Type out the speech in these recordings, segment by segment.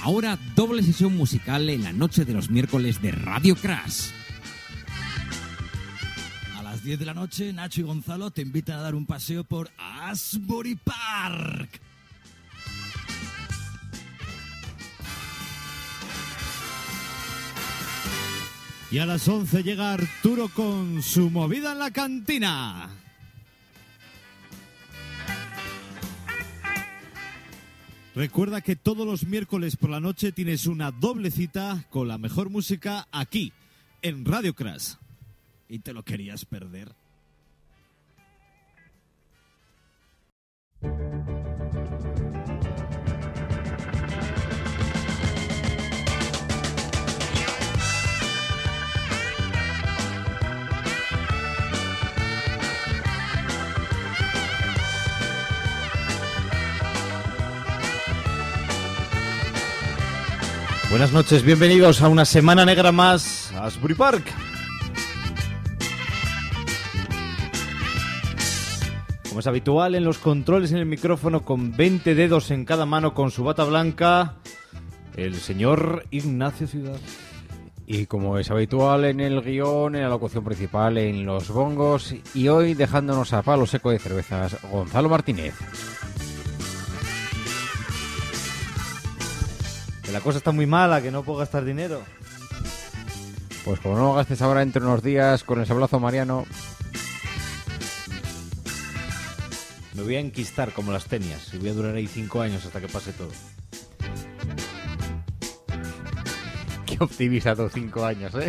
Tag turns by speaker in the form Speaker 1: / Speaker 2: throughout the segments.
Speaker 1: Ahora doble sesión musical en la noche de los miércoles de Radio Crash.
Speaker 2: A las 10 de la noche, Nacho y Gonzalo te invitan a dar un paseo por Asbury Park. Y a las 11 llega Arturo con su movida en la cantina. Recuerda que todos los miércoles por la noche tienes una doble cita con la mejor música aquí, en Radio Crash. ¿Y te lo querías perder? Buenas noches, bienvenidos a una semana negra más a Asbury Park. Como es habitual, en los controles en el micrófono con 20 dedos en cada mano con su bata blanca, el señor Ignacio Ciudad.
Speaker 3: Y como es habitual en el guión, en la locución principal, en los bongos, y hoy dejándonos a palo seco de cervezas, Gonzalo Martínez.
Speaker 4: Que la cosa está muy mala, que no puedo gastar dinero.
Speaker 3: Pues como no lo gastes ahora entre unos días con el sablazo Mariano...
Speaker 4: Me voy a enquistar como las tenias y voy a durar ahí 5 años hasta que pase todo.
Speaker 3: Qué optimista, 5 años, ¿eh?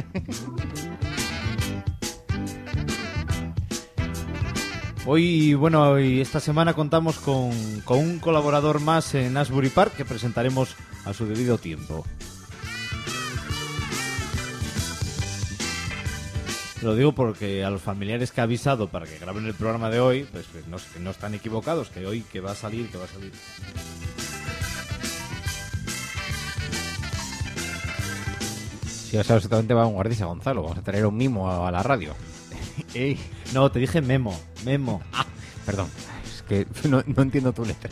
Speaker 4: Hoy esta semana contamos con un colaborador más en Asbury Park que presentaremos a su debido tiempo. Lo digo porque a los familiares que ha avisado para que graben el programa de hoy, pues que no están equivocados, que hoy que va a salir.
Speaker 3: Sí, ya sabes exactamente, va a guardarse a Gonzalo. Vamos a traer un mimo a la radio.
Speaker 4: Ey, no, te dije memo.
Speaker 3: Ah, perdón, es que no entiendo tu letra.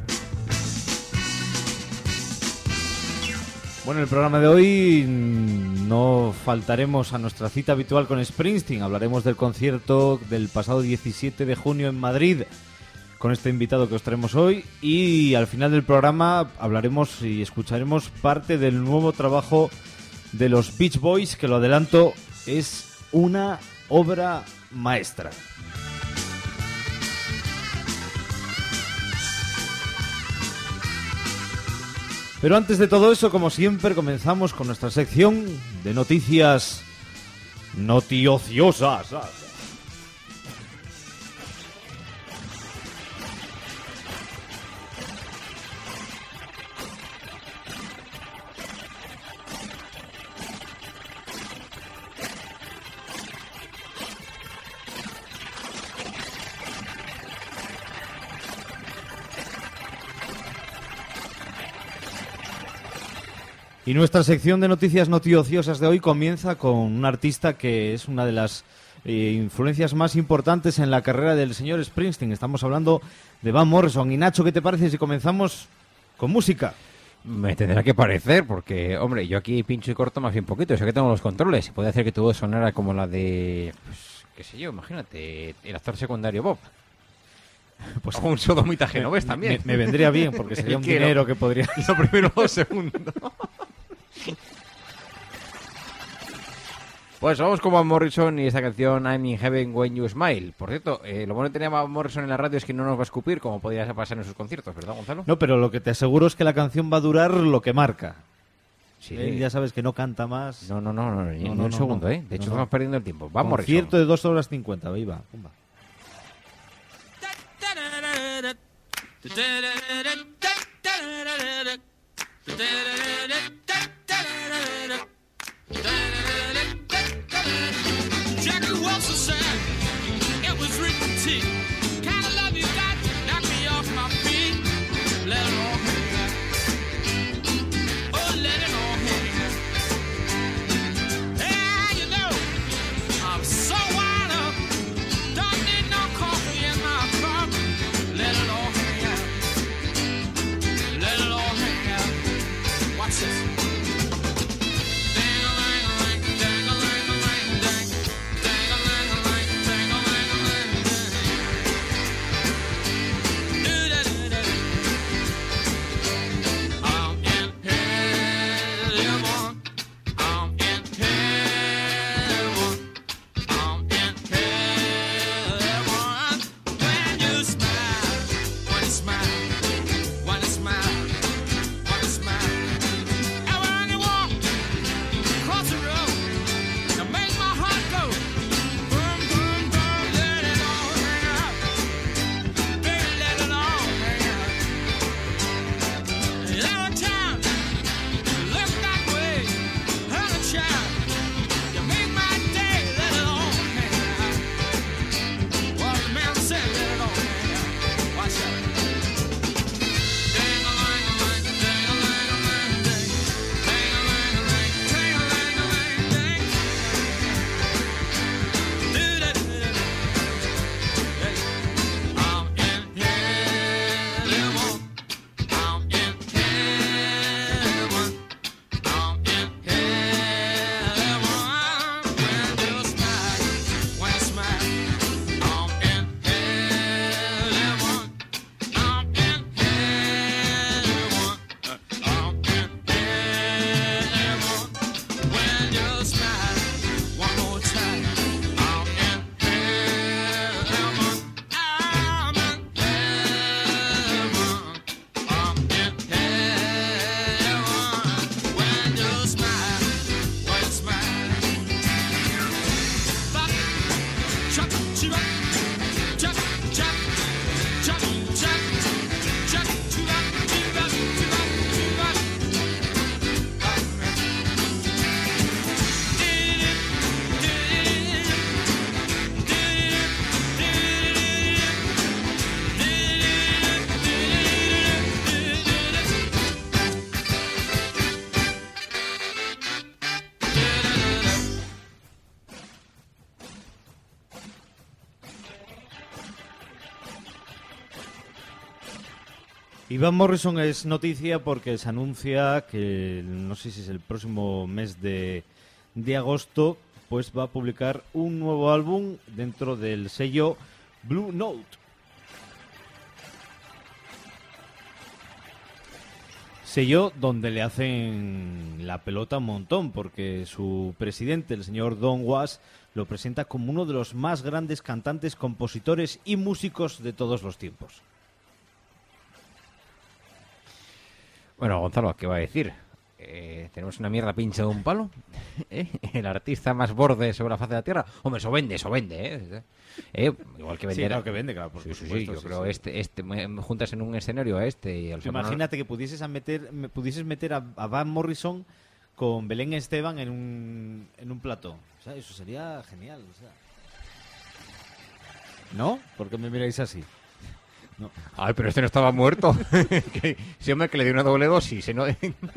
Speaker 4: Bueno, en el programa de hoy no faltaremos a nuestra cita habitual con Springsteen. Hablaremos del concierto del pasado 17 de junio en Madrid con este invitado que os traemos hoy. Y al final del programa hablaremos y escucharemos parte del nuevo trabajo de los Beach Boys, que lo adelanto, es una obra maestra. Pero antes de todo eso, como siempre, comenzamos con nuestra sección de noticias notiociosas. Y nuestra sección de noticias notiociosas de hoy comienza con un artista que es una de las influencias más importantes en la carrera del señor Springsteen. Estamos hablando de Van Morrison. Y Nacho, ¿qué te parece si comenzamos con música?
Speaker 3: Me tendrá que parecer, porque, hombre, yo aquí pincho y corto más bien poquito. Sé que tengo los controles y puede hacer que tu voz sonara como la de, pues, qué sé yo, imagínate, el actor secundario Bob. Pues o un sodomita genovés también.
Speaker 4: Me vendría bien, porque sería un dinero que podría...
Speaker 3: Lo primero o segundo. Pues vamos con Van Morrison y esta canción I'm in Heaven When You Smile. Por cierto, lo bueno que tenía Van Morrison en la radio es que no nos va a escupir como podría pasar en sus conciertos, ¿verdad, Gonzalo?
Speaker 4: No, pero lo que te aseguro es que la canción va a durar lo que marca.
Speaker 3: Sí.
Speaker 4: Él ya sabes que no canta más.
Speaker 3: No, ni un segundo, ¿eh? De hecho, estamos perdiendo el tiempo. Van Morrison.
Speaker 4: Concierto de 2 horas 50, viva. Pumba.
Speaker 5: Jackie Wilson said it was written tea. Kind of love you got knock me off my feet. Let it all hang. Oh, let it all hang. Yeah, you know I'm so wired up. Don't need no coffee in my cup. Let it all hang out. Let it all hang out. Watch
Speaker 4: Y Van Morrison es noticia porque se anuncia que, no sé si es el próximo mes de agosto, pues va a publicar un nuevo álbum dentro del sello Blue Note. Sello donde le hacen la pelota un montón, porque su presidente, el señor Don Was, lo presenta como uno de los más grandes cantantes, compositores y músicos de todos los tiempos.
Speaker 3: Bueno, Gonzalo, ¿qué va a decir? ¿Tenemos una mierda pincha de un palo? ¿El artista más borde sobre la faz de la tierra? Hombre, eso vende, igual que vender.
Speaker 4: Sí, claro que vende, claro, por
Speaker 3: Sí,
Speaker 4: supuesto.
Speaker 3: yo creo juntas en un escenario a este y al final...
Speaker 4: Imagínate que pudieses meter a Van Morrison con Belén Esteban en un plató. O sea, eso sería genial. O sea. ¿No? ¿Por qué me miráis así? No.
Speaker 3: Ay, pero este no estaba muerto. Sí, hombre, que le dio una doble dosis, ¿no?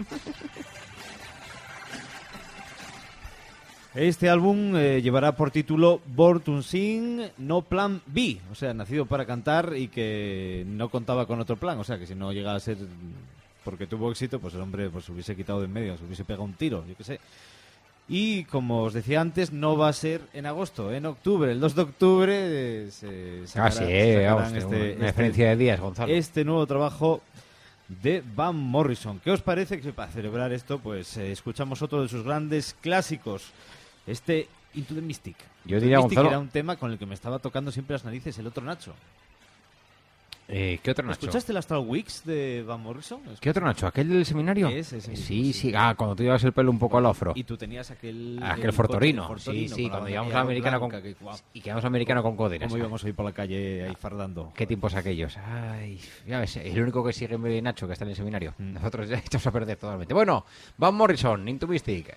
Speaker 4: Este álbum llevará por título Born to Sing, No Plan B. O sea, nacido para cantar y que no contaba con otro plan. O sea, que si no llega a ser porque tuvo éxito, pues el hombre pues, se hubiese quitado de en medio, se hubiese pegado un tiro, yo qué sé. Y como os decía antes, no va a ser en agosto, en octubre. El 2 de octubre se sacarán
Speaker 3: una diferencia de días, Gonzalo.
Speaker 4: Este nuevo trabajo de Van Morrison. ¿Qué os parece que para celebrar esto, pues escuchamos otro de sus grandes clásicos? Este Into the Mystic.
Speaker 3: Yo diría,
Speaker 4: Mystic
Speaker 3: Gonzalo,
Speaker 4: era un tema con el que me estaba tocando siempre las narices el otro Nacho.
Speaker 3: ¿Qué otro Nacho?
Speaker 4: ¿Escuchaste el Astral Weeks de Van Morrison?
Speaker 3: ¿Qué otro Nacho? ¿Aquel del seminario?
Speaker 4: Ese
Speaker 3: Sí,
Speaker 4: mismo,
Speaker 3: sí. Ah, cuando tú llevas el pelo un poco al afro.
Speaker 4: Y tú tenías aquel
Speaker 3: Fortorino. Sí,
Speaker 4: con
Speaker 3: cuando
Speaker 4: la
Speaker 3: llevamos
Speaker 4: bandera
Speaker 3: a americana
Speaker 4: blanca,
Speaker 3: con...
Speaker 4: que, guau,
Speaker 3: Y quedamos americano con coderas.
Speaker 4: ¿Cómo íbamos a ir por la calle ahí fardando?
Speaker 3: ¿Qué tiempos aquellos? Ay, ya ves, el único que sigue Nacho, que está en el seminario. Nosotros ya echamos a perder totalmente. Bueno, Van Morrison, Into Mystic.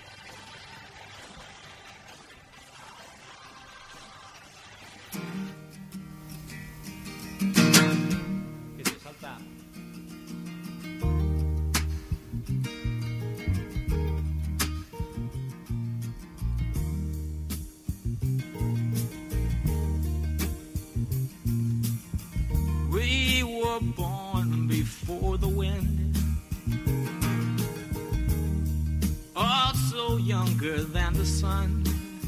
Speaker 5: We were born before the wind, also younger than the sun.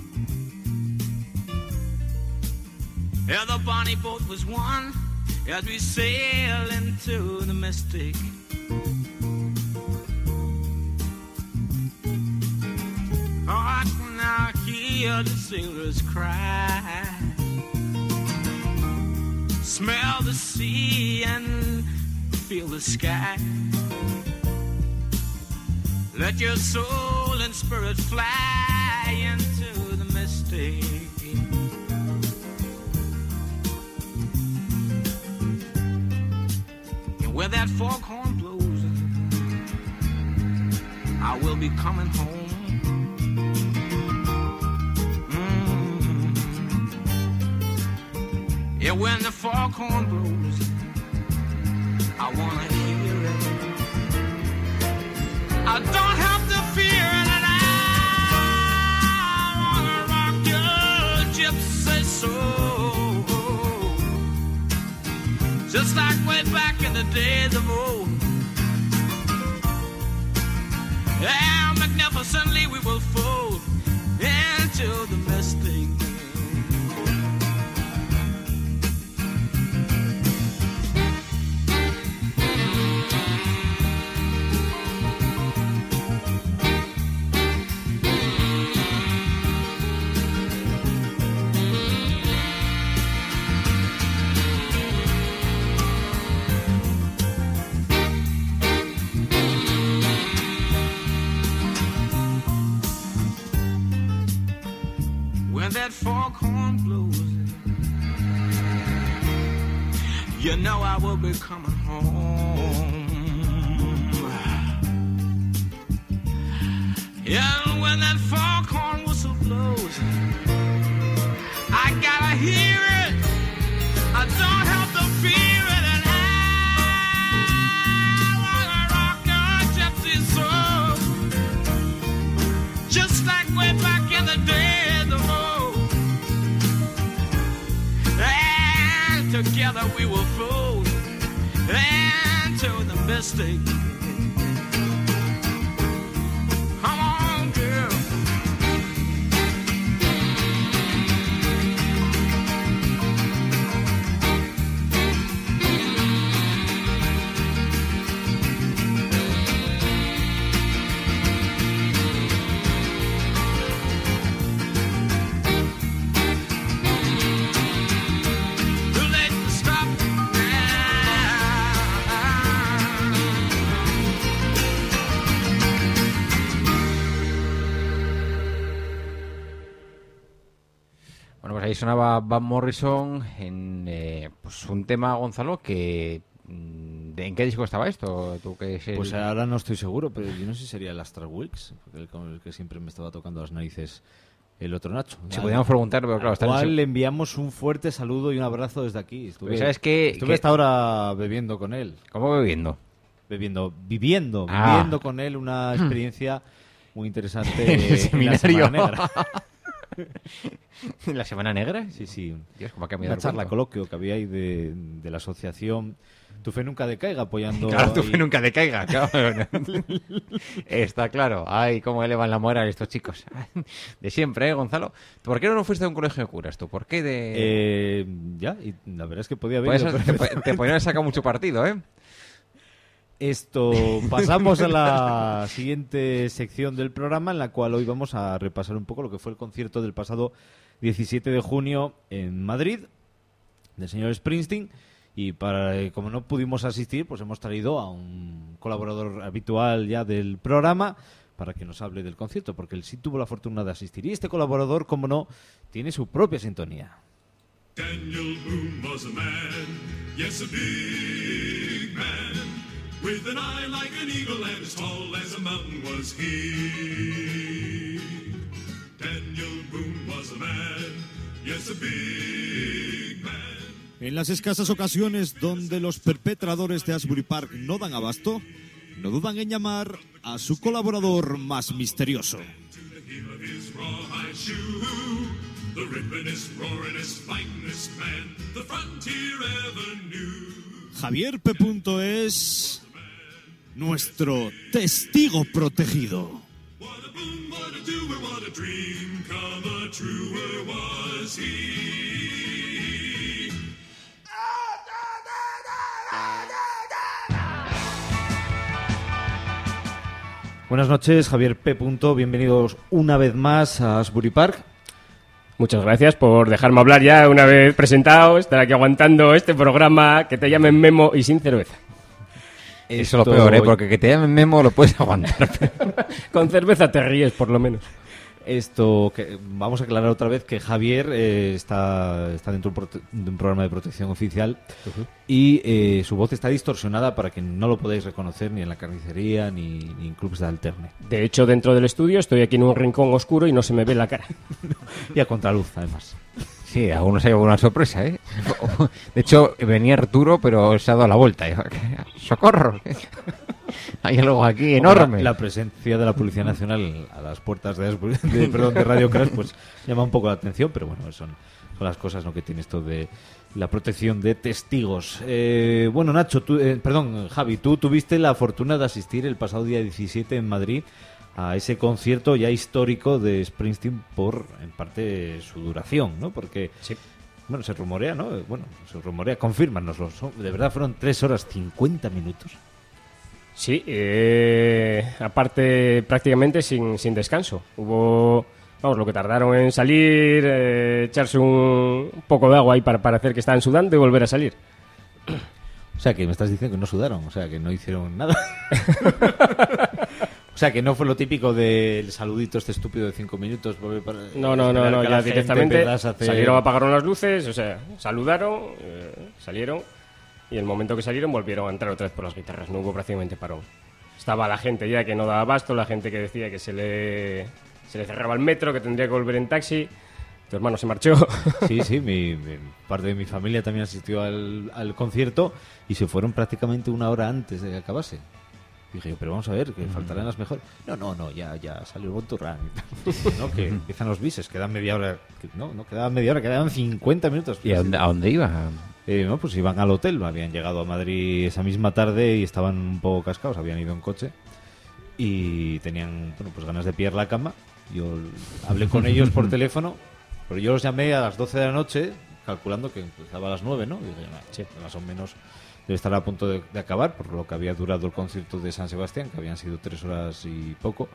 Speaker 5: Yeah, the bonnie boat was one as we sail into the mystic. Oh, I can now hear the sailors cry, smell the sea and feel the sky. Let your soul and spirit fly into the mystic. And where that foghorn blows, I will be coming home. Yeah, when the foghorn blows, I wanna hear it. I don't have to fear it, and I wanna rock your gypsy soul, just like way back in the days of old. Yeah, magnificently we will fold into the mystic. When that foghorn blows, you know I will be coming home. And when that foghorn whistle blows, I gotta hear it. I don't have to fear it, and I wanna rock your gypsy soul, just like way back in the days of old. And together we will fold into the mystic. Come on, girl. Too late to stop
Speaker 3: Bueno, pues ahí sonaba Van Morrison en pues un tema, Gonzalo, que... ¿En qué disco estaba esto? ¿Tú que es el-
Speaker 4: Pues ahora no estoy seguro, pero yo no sé si sería el Astral Weeks, con el que siempre me estaba tocando las narices el otro Nacho.
Speaker 3: Si podíamos preguntar, pero claro, está en
Speaker 4: Igual
Speaker 3: ese-
Speaker 4: le enviamos un fuerte saludo y un abrazo desde aquí.
Speaker 3: Porque ¿sabes qué?
Speaker 4: Estuve
Speaker 3: Que-
Speaker 4: hasta ahora bebiendo con él.
Speaker 3: ¿Cómo bebiendo?
Speaker 4: Viviendo
Speaker 3: Ah.
Speaker 4: con él una experiencia muy interesante
Speaker 3: En el
Speaker 4: en la
Speaker 3: seminario.
Speaker 4: Semana Negra.
Speaker 3: ¿La Semana Negra?
Speaker 4: Sí, sí.
Speaker 3: Dios, ¿cómo ha cambiado
Speaker 4: Una
Speaker 3: el
Speaker 4: charla,
Speaker 3: cuento?
Speaker 4: coloquio que había ahí de la asociación Tu Fe Nunca Decaiga, apoyando...
Speaker 3: Claro, tu
Speaker 4: ahí-
Speaker 3: fe nunca decaiga, claro. Está claro. Ay, cómo elevan la moral estos chicos. De siempre, ¿eh, Gonzalo? ¿Por qué no fuiste a un colegio de curas tú? ¿Por qué de...?
Speaker 4: Ya, y la verdad es que podía haber...
Speaker 3: Pues
Speaker 4: ido,
Speaker 3: eso,
Speaker 4: pero-
Speaker 3: te podrían haber sacado mucho partido, ¿eh?
Speaker 4: Esto, pasamos a la siguiente sección del programa, en la cual hoy vamos a repasar un poco lo que fue el concierto del pasado 17 de junio en Madrid, del señor Springsteen. Y como no pudimos asistir, pues hemos traído a un colaborador habitual ya del programa para que nos hable del concierto, porque él sí tuvo la fortuna de asistir. Y este colaborador, como no, tiene su propia sintonía.
Speaker 6: Daniel Boone was a man, yes, a big man, with an eye like an eagle and as tall as a mountain was he. Daniel Boone was a man, yes, a big man.
Speaker 2: En las escasas ocasiones donde los perpetradores de Asbury Park no dan abasto, no dudan en llamar a su colaborador más misterioso.
Speaker 6: The heel of his rawhide shoe, the rippenest, roaringest, fightingest man the frontier ever knew.
Speaker 2: Javier P. es nuestro testigo protegido.
Speaker 6: What a boom, what a doer, what a dream come a truer was he.
Speaker 4: Buenas noches, Javier P. Bienvenidos una vez más a Asbury Park.
Speaker 7: Muchas gracias por dejarme hablar ya una vez presentado, estar aquí aguantando este programa, que te llamen Memo y sin cerveza.
Speaker 3: Eso es lo peor, ¿eh? Porque que te llamen Memo lo puedes aguantar.
Speaker 7: Con cerveza te ríes, por lo menos.
Speaker 4: Vamos a aclarar otra vez que Javier está dentro de un programa de protección oficial y su voz está distorsionada para que no lo podáis reconocer ni en la carnicería ni en clubs de alterne.
Speaker 7: De hecho, dentro del estudio estoy aquí en un rincón oscuro y no se me ve la cara.
Speaker 4: Y a contraluz, además.
Speaker 3: Sí, a uno se ha llevado una sorpresa, ¿eh? De hecho, venía Arturo, pero se ha dado la vuelta. ¡Socorro! Hay algo aquí enorme.
Speaker 4: La presencia de la Policía Nacional a las puertas de Radio Crash pues llama un poco la atención, pero bueno, son las cosas, ¿no?, que tiene esto de la protección de testigos. Bueno, Nacho, Javi, tú tuviste la fortuna de asistir el pasado día 17 en Madrid a ese concierto ya histórico de Springsteen por, en parte, su duración, ¿no? Porque,
Speaker 7: Sí.
Speaker 4: bueno, se rumorea, ¿no? Bueno, se rumorea, confírmanoslo. De verdad fueron 3 horas 50 minutos.
Speaker 7: Sí, aparte prácticamente sin descanso. Hubo, vamos, lo que tardaron en salir, echarse un poco de agua ahí para hacer que estaban sudando y volver a salir.
Speaker 4: O sea, que me estás diciendo que no sudaron, o sea, que no hicieron nada. O sea, que no fue lo típico del saludito este estúpido de 5 minutos.
Speaker 7: No, ya directamente salieron, apagaron las luces, o sea, saludaron, salieron, y el momento que salieron volvieron a entrar otra vez por las guitarras, no hubo prácticamente parón. Estaba la gente ya que no daba abasto, la gente que decía que se le cerraba el metro, que tendría que volver en taxi. Tu hermano se marchó.
Speaker 4: Sí, parte de mi familia también asistió al concierto y se fueron prácticamente 1 hora antes de que acabase. Dije yo, pero vamos a ver, que faltarán las mejores. No, ya salió el Bonturran. No, que empiezan los bises, quedan media hora. No quedaban media hora, quedaban 50 minutos.
Speaker 3: ¿Y a dónde iba?
Speaker 4: No, pues iban al hotel, habían llegado a Madrid esa misma tarde y estaban un poco cascados, habían ido en coche y tenían, bueno, pues ganas de pillar la cama. Yo hablé con ellos por teléfono, pero yo los llamé a las 12 de la noche, calculando que empezaba a las 9, ¿no? Y dije, sí, más o menos debe estar a punto de acabar, por lo que había durado el concierto de San Sebastián, que habían sido 3 horas y poco.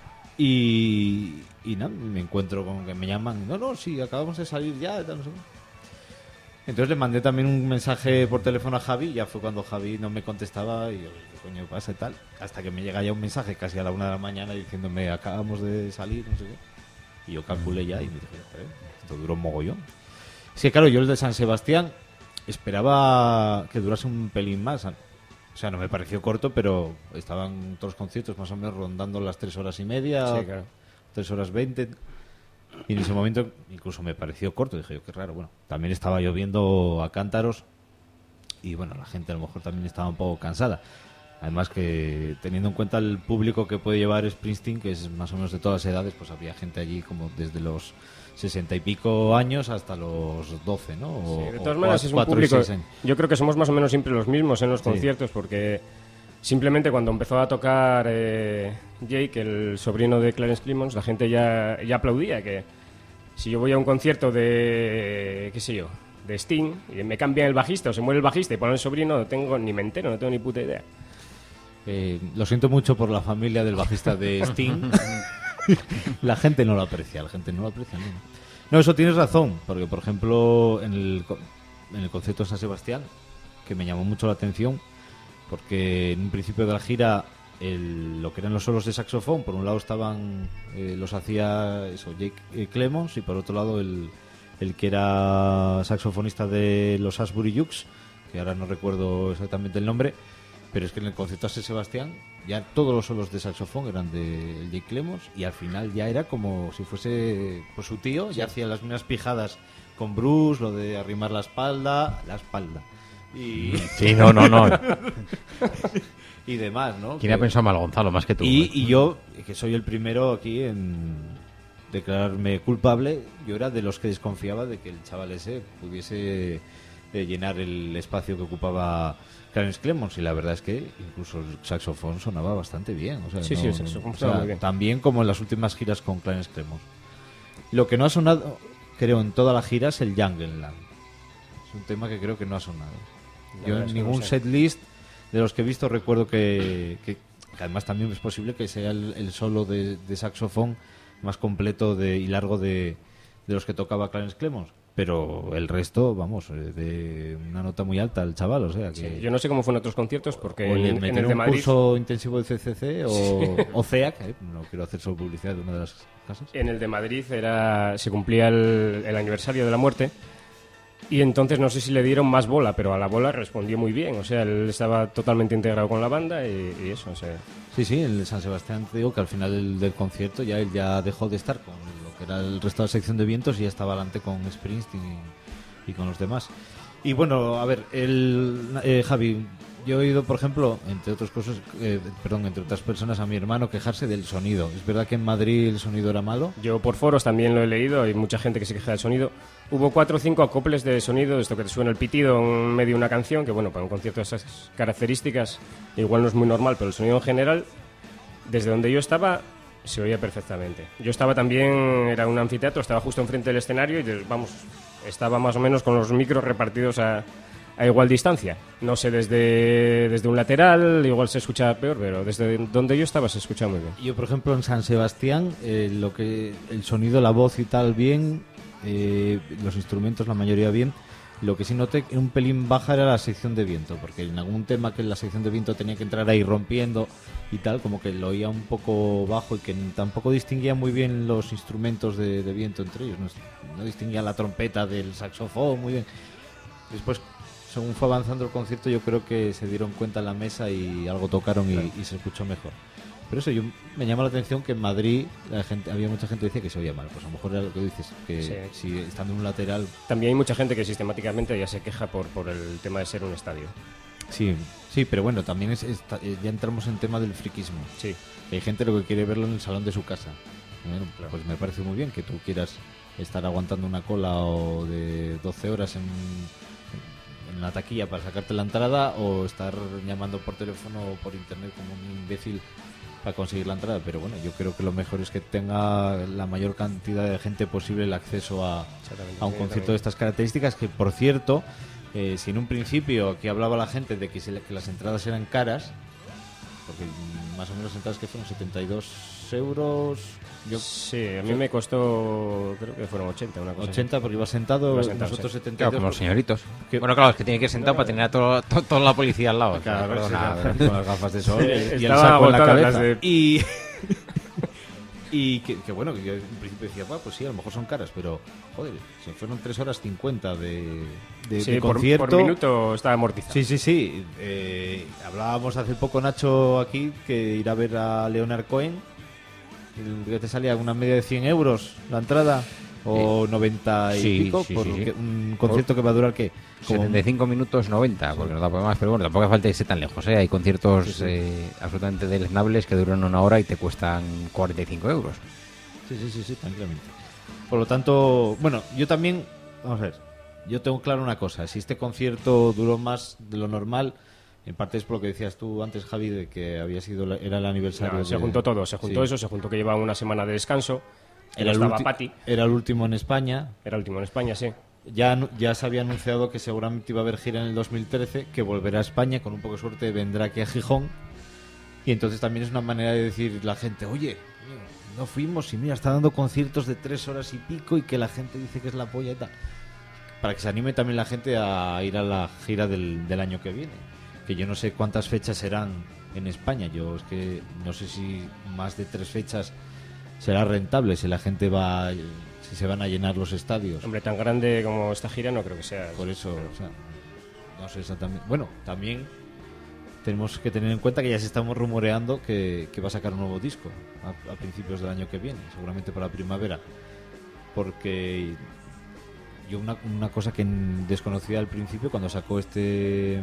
Speaker 4: Y nada, me encuentro con que me llaman, no, sí, acabamos de salir ya, no sé. Entonces le mandé también un mensaje por teléfono a Javi, ya fue cuando Javi no me contestaba y yo, ¿qué coño pasa y tal? Hasta que me llega ya un mensaje casi a la 1 de la mañana diciéndome, acabamos de salir, no sé qué. Y yo calculé ya y me dije, esto duró un mogollón. Sí, claro, yo el de San Sebastián esperaba que durase un pelín más. O sea, no me pareció corto, pero estaban todos los conciertos más o menos rondando las 3 horas y media, sí, claro. 3 horas 20... Y en ese momento incluso me pareció corto. Dije yo, qué raro. Bueno, también estaba lloviendo a cántaros y bueno, la gente a lo mejor también estaba un poco cansada. Además que teniendo en cuenta el público que puede llevar Springsteen, que es más o menos de todas las edades, pues había gente allí como desde los 60 y pico años hasta los 12, ¿no?
Speaker 7: Sí, de todas maneras es un público. Yo creo que somos más o menos siempre los mismos en los conciertos, porque simplemente cuando empezó a tocar Jake, el sobrino de Clarence Clemons, la gente ya aplaudía. Que si yo voy a un concierto de, qué sé yo, de Sting, y me cambian el bajista o se muere el bajista y ponen el sobrino, no tengo ni puta idea.
Speaker 4: Lo siento mucho por la familia del bajista de Sting. La gente no lo aprecia, No, eso tienes razón, porque por ejemplo en el concierto de San Sebastián, que me llamó mucho la atención, porque en un principio de la gira lo que eran los solos de saxofón, por un lado estaban los hacía Jake Clemons, y por otro lado el que era saxofonista de los Asbury Jukes, que ahora no recuerdo exactamente el nombre, pero es que en el concierto de San Sebastián ya todos los solos de saxofón eran de Jake Clemons, y al final ya era como si fuese pues su tío, ya hacía las mismas pijadas con Bruce, lo de arrimar la espalda y...
Speaker 3: Sí, no.
Speaker 4: Y demás, ¿no?
Speaker 3: ¿Quién ha pensado mal, Gonzalo, más que tú?
Speaker 4: Y yo, que soy el primero aquí en declararme culpable, yo era de los que desconfiaba de que el chaval ese pudiese llenar el espacio que ocupaba Clarence Clemons, y la verdad es que incluso el saxofón sonaba bastante bien. O sea,
Speaker 7: sí, el saxofón sonaba muy bien.
Speaker 4: Tan bien como en las últimas giras con Clarence Clemons. Lo que no ha sonado, creo, en toda la gira es el Jungle Land. Es un tema que creo que no ha sonado. Yo en ningún setlist de los que he visto recuerdo que además también es posible que sea el solo de saxofón más completo y largo de los que tocaba Clarence Clemons, pero el resto, vamos, de una nota muy alta el chaval, o sea que...
Speaker 7: Sí, yo no sé cómo fue en otros conciertos, porque
Speaker 4: en el de Madrid... curso intensivo de CCC o CEAC, no quiero hacer solo publicidad de una de las casas.
Speaker 7: En el de Madrid se cumplía el aniversario de la muerte, y entonces no sé si le dieron más bola, pero a la bola respondió muy bien. O sea, él estaba totalmente integrado con la banda y eso, o sea...
Speaker 4: Sí, en el San Sebastián te digo que al final del concierto él ya dejó de estar con lo que era el resto de la sección de vientos y ya estaba adelante con Springsteen y con los demás. Y bueno, a ver, Javi, yo he oído, por ejemplo, entre otras personas, a mi hermano quejarse del sonido. ¿Es verdad que en Madrid el sonido era malo?
Speaker 7: Yo por foros también lo he leído, hay mucha gente que se queja del sonido. Hubo 4 o 5 acoples de sonido, esto que te suena el pitido en medio de una canción, que bueno, para un concierto de esas características igual no es muy normal, pero el sonido en general, desde donde yo estaba, se oía perfectamente. Yo estaba también, era un anfiteatro, estaba justo enfrente del escenario y estaba más o menos con los micros repartidos a igual distancia. No sé, desde un lateral igual se escuchaba peor, pero desde donde yo estaba se escuchaba muy bien.
Speaker 4: Yo, por ejemplo, en San Sebastián, el sonido, la voz y tal bien, los instrumentos la mayoría bien. Lo que sí noté un pelín baja era la sección de viento, porque en algún tema que la sección de viento tenía que entrar ahí rompiendo y tal, como que lo oía un poco bajo y que tampoco distinguía muy bien los instrumentos de viento entre ellos, no distinguía la trompeta del saxofón muy bien. Después, según fue avanzando el concierto, yo creo que se dieron cuenta en la mesa y algo tocaron y se escuchó mejor. Pero eso, me llama la atención que en Madrid había mucha gente que decía que se oía mal. Pues a lo mejor era lo que dices, que si estando en un lateral...
Speaker 7: También hay mucha gente que sistemáticamente ya se queja por el tema de ser un estadio.
Speaker 4: Sí, pero bueno, también ya entramos en tema del friquismo.
Speaker 7: Sí.
Speaker 4: Hay gente lo que quiere verlo en el salón de su casa. Bueno, claro. Pues me parece muy bien que tú quieras estar aguantando una cola o de 12 horas en una taquilla para sacarte la entrada o estar llamando por teléfono o por internet como un imbécil para conseguir la entrada. Pero bueno, yo creo que lo mejor es que tenga la mayor cantidad de gente posible el acceso a un concierto de estas características, que por cierto, si en un principio aquí hablaba la gente de que las entradas eran caras, porque más o menos las entradas que fueron 72 euros...
Speaker 7: Sí, a mí me costó, creo que fueron 80, una cosa
Speaker 4: 80 porque iba sentado, nosotros
Speaker 7: sí.
Speaker 4: 72.
Speaker 3: Claro, como los señoritos.
Speaker 4: Que-
Speaker 3: Bueno, claro, es que tiene que ir sentado para tener a toda la policía al lado.
Speaker 4: Claro,
Speaker 3: Perdona,
Speaker 4: sí, con las gafas de sol y el
Speaker 7: Estaba
Speaker 4: saco en la
Speaker 7: agotadas
Speaker 4: cabeza.
Speaker 7: las de-
Speaker 4: Y que bueno, que yo en principio decía, pues sí, a lo mejor son caras, pero joder, se fueron 3 horas 50 de
Speaker 7: Sí,
Speaker 4: concierto.
Speaker 7: por minuto estaba amortizado.
Speaker 4: Sí. Hablábamos hace poco, Nacho, aquí, que ir a ver a Leonard Cohen, que te salía una media de 100 euros la entrada, o 90 y
Speaker 3: Sí,
Speaker 4: pico,
Speaker 3: sí,
Speaker 4: por
Speaker 3: sí, sí.
Speaker 4: un concierto que va a durar, ¿qué? Como
Speaker 3: 75 minutos 90, porque no da para más, pero bueno, tampoco hace falta irse tan lejos, ¿eh? Hay conciertos
Speaker 4: Sí.
Speaker 3: absolutamente deleznables que duran una hora y te cuestan 45 euros.
Speaker 4: Sí, tranquilamente. Por lo tanto, bueno, yo también, vamos a ver, yo tengo claro una cosa, si este concierto duró más de lo normal, en parte es por lo que decías tú antes, Javi, de que había sido era el aniversario.
Speaker 7: Claro, se
Speaker 4: de-
Speaker 7: juntó todo, se juntó
Speaker 4: Sí.
Speaker 7: eso, se juntó que llevaba una semana de descanso,
Speaker 4: Era el,
Speaker 7: estaba Patti,
Speaker 4: era el último en España.
Speaker 7: era el último en España, sí.
Speaker 4: Ya se había anunciado que seguramente iba a haber gira en el 2013, que volverá a España, con un poco de suerte vendrá aquí a Gijón. Y entonces también es una manera de decir la gente, oye, no fuimos y mira, está dando conciertos de 3 horas y pico y que la gente dice que es la polla y tal. Para que se anime también la gente a ir a la gira del año que viene. Que yo no sé cuántas fechas serán en España. Yo es que no sé si más de 3 fechas será rentable, si la gente va, si se van a llenar los estadios.
Speaker 7: Hombre, tan grande como esta gira no creo que sea.
Speaker 4: Por eso, o sea, no sé exactamente. Bueno, también tenemos que tener en cuenta que ya se estamos rumoreando que va a sacar un nuevo disco a principios del año que viene, seguramente para la primavera. Porque yo una cosa que desconocía al principio cuando sacó este...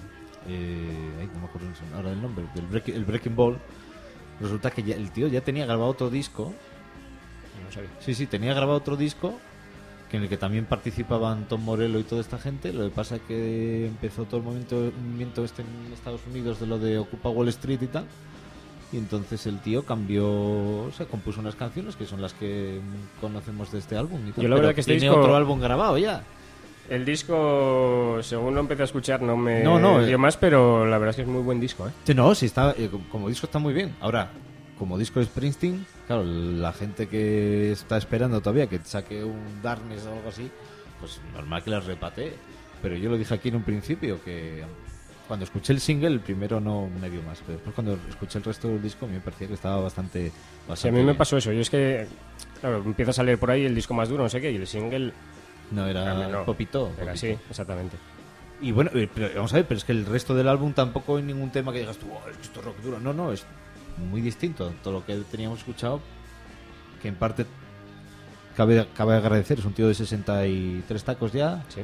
Speaker 4: no me acuerdo ahora del nombre, el Breaking Ball, resulta que el tío ya tenía grabado otro disco.
Speaker 7: No sabía.
Speaker 4: Sí, tenía grabado otro disco que en el que también participaban Tom Morello y toda esta gente. Lo que pasa es que empezó todo el movimiento este en Estados Unidos de lo de Ocupa Wall Street y tal. Y entonces el tío cambió, o sea, compuso unas canciones que son las que conocemos de este álbum y tal.
Speaker 7: Yo la verdad
Speaker 4: Pero
Speaker 7: que este
Speaker 4: tiene
Speaker 7: disco-
Speaker 4: otro álbum grabado ya.
Speaker 7: El disco, según lo empecé a escuchar, no me
Speaker 4: No,
Speaker 7: dio más, pero la verdad es que es muy buen disco, ¿eh?
Speaker 4: Sí, no, sí está, como disco está muy bien. Ahora, como disco de Springsteen, claro, la gente que está esperando todavía que saque un Darkness o algo así, pues normal que las repatee. Pero yo lo dije aquí en un principio, que cuando escuché el single, el primero no me dio más, pero después cuando escuché el resto del disco me parecía que estaba bastante
Speaker 7: Sí, a mí me
Speaker 4: bien.
Speaker 7: pasó eso. Yo es que, claro, empiezas a leer por ahí el disco más duro, no sé qué, y el single
Speaker 4: No, era
Speaker 7: no.
Speaker 4: popito.
Speaker 7: era así, exactamente.
Speaker 4: Y bueno, pero vamos a ver, pero es que el resto del álbum tampoco hay ningún tema que digas tú, "Oh, es que esto es rock duro". No, es muy distinto a todo lo que teníamos escuchado, que en parte cabe agradecer. Es un tío de 63 tacos ya
Speaker 7: Sí.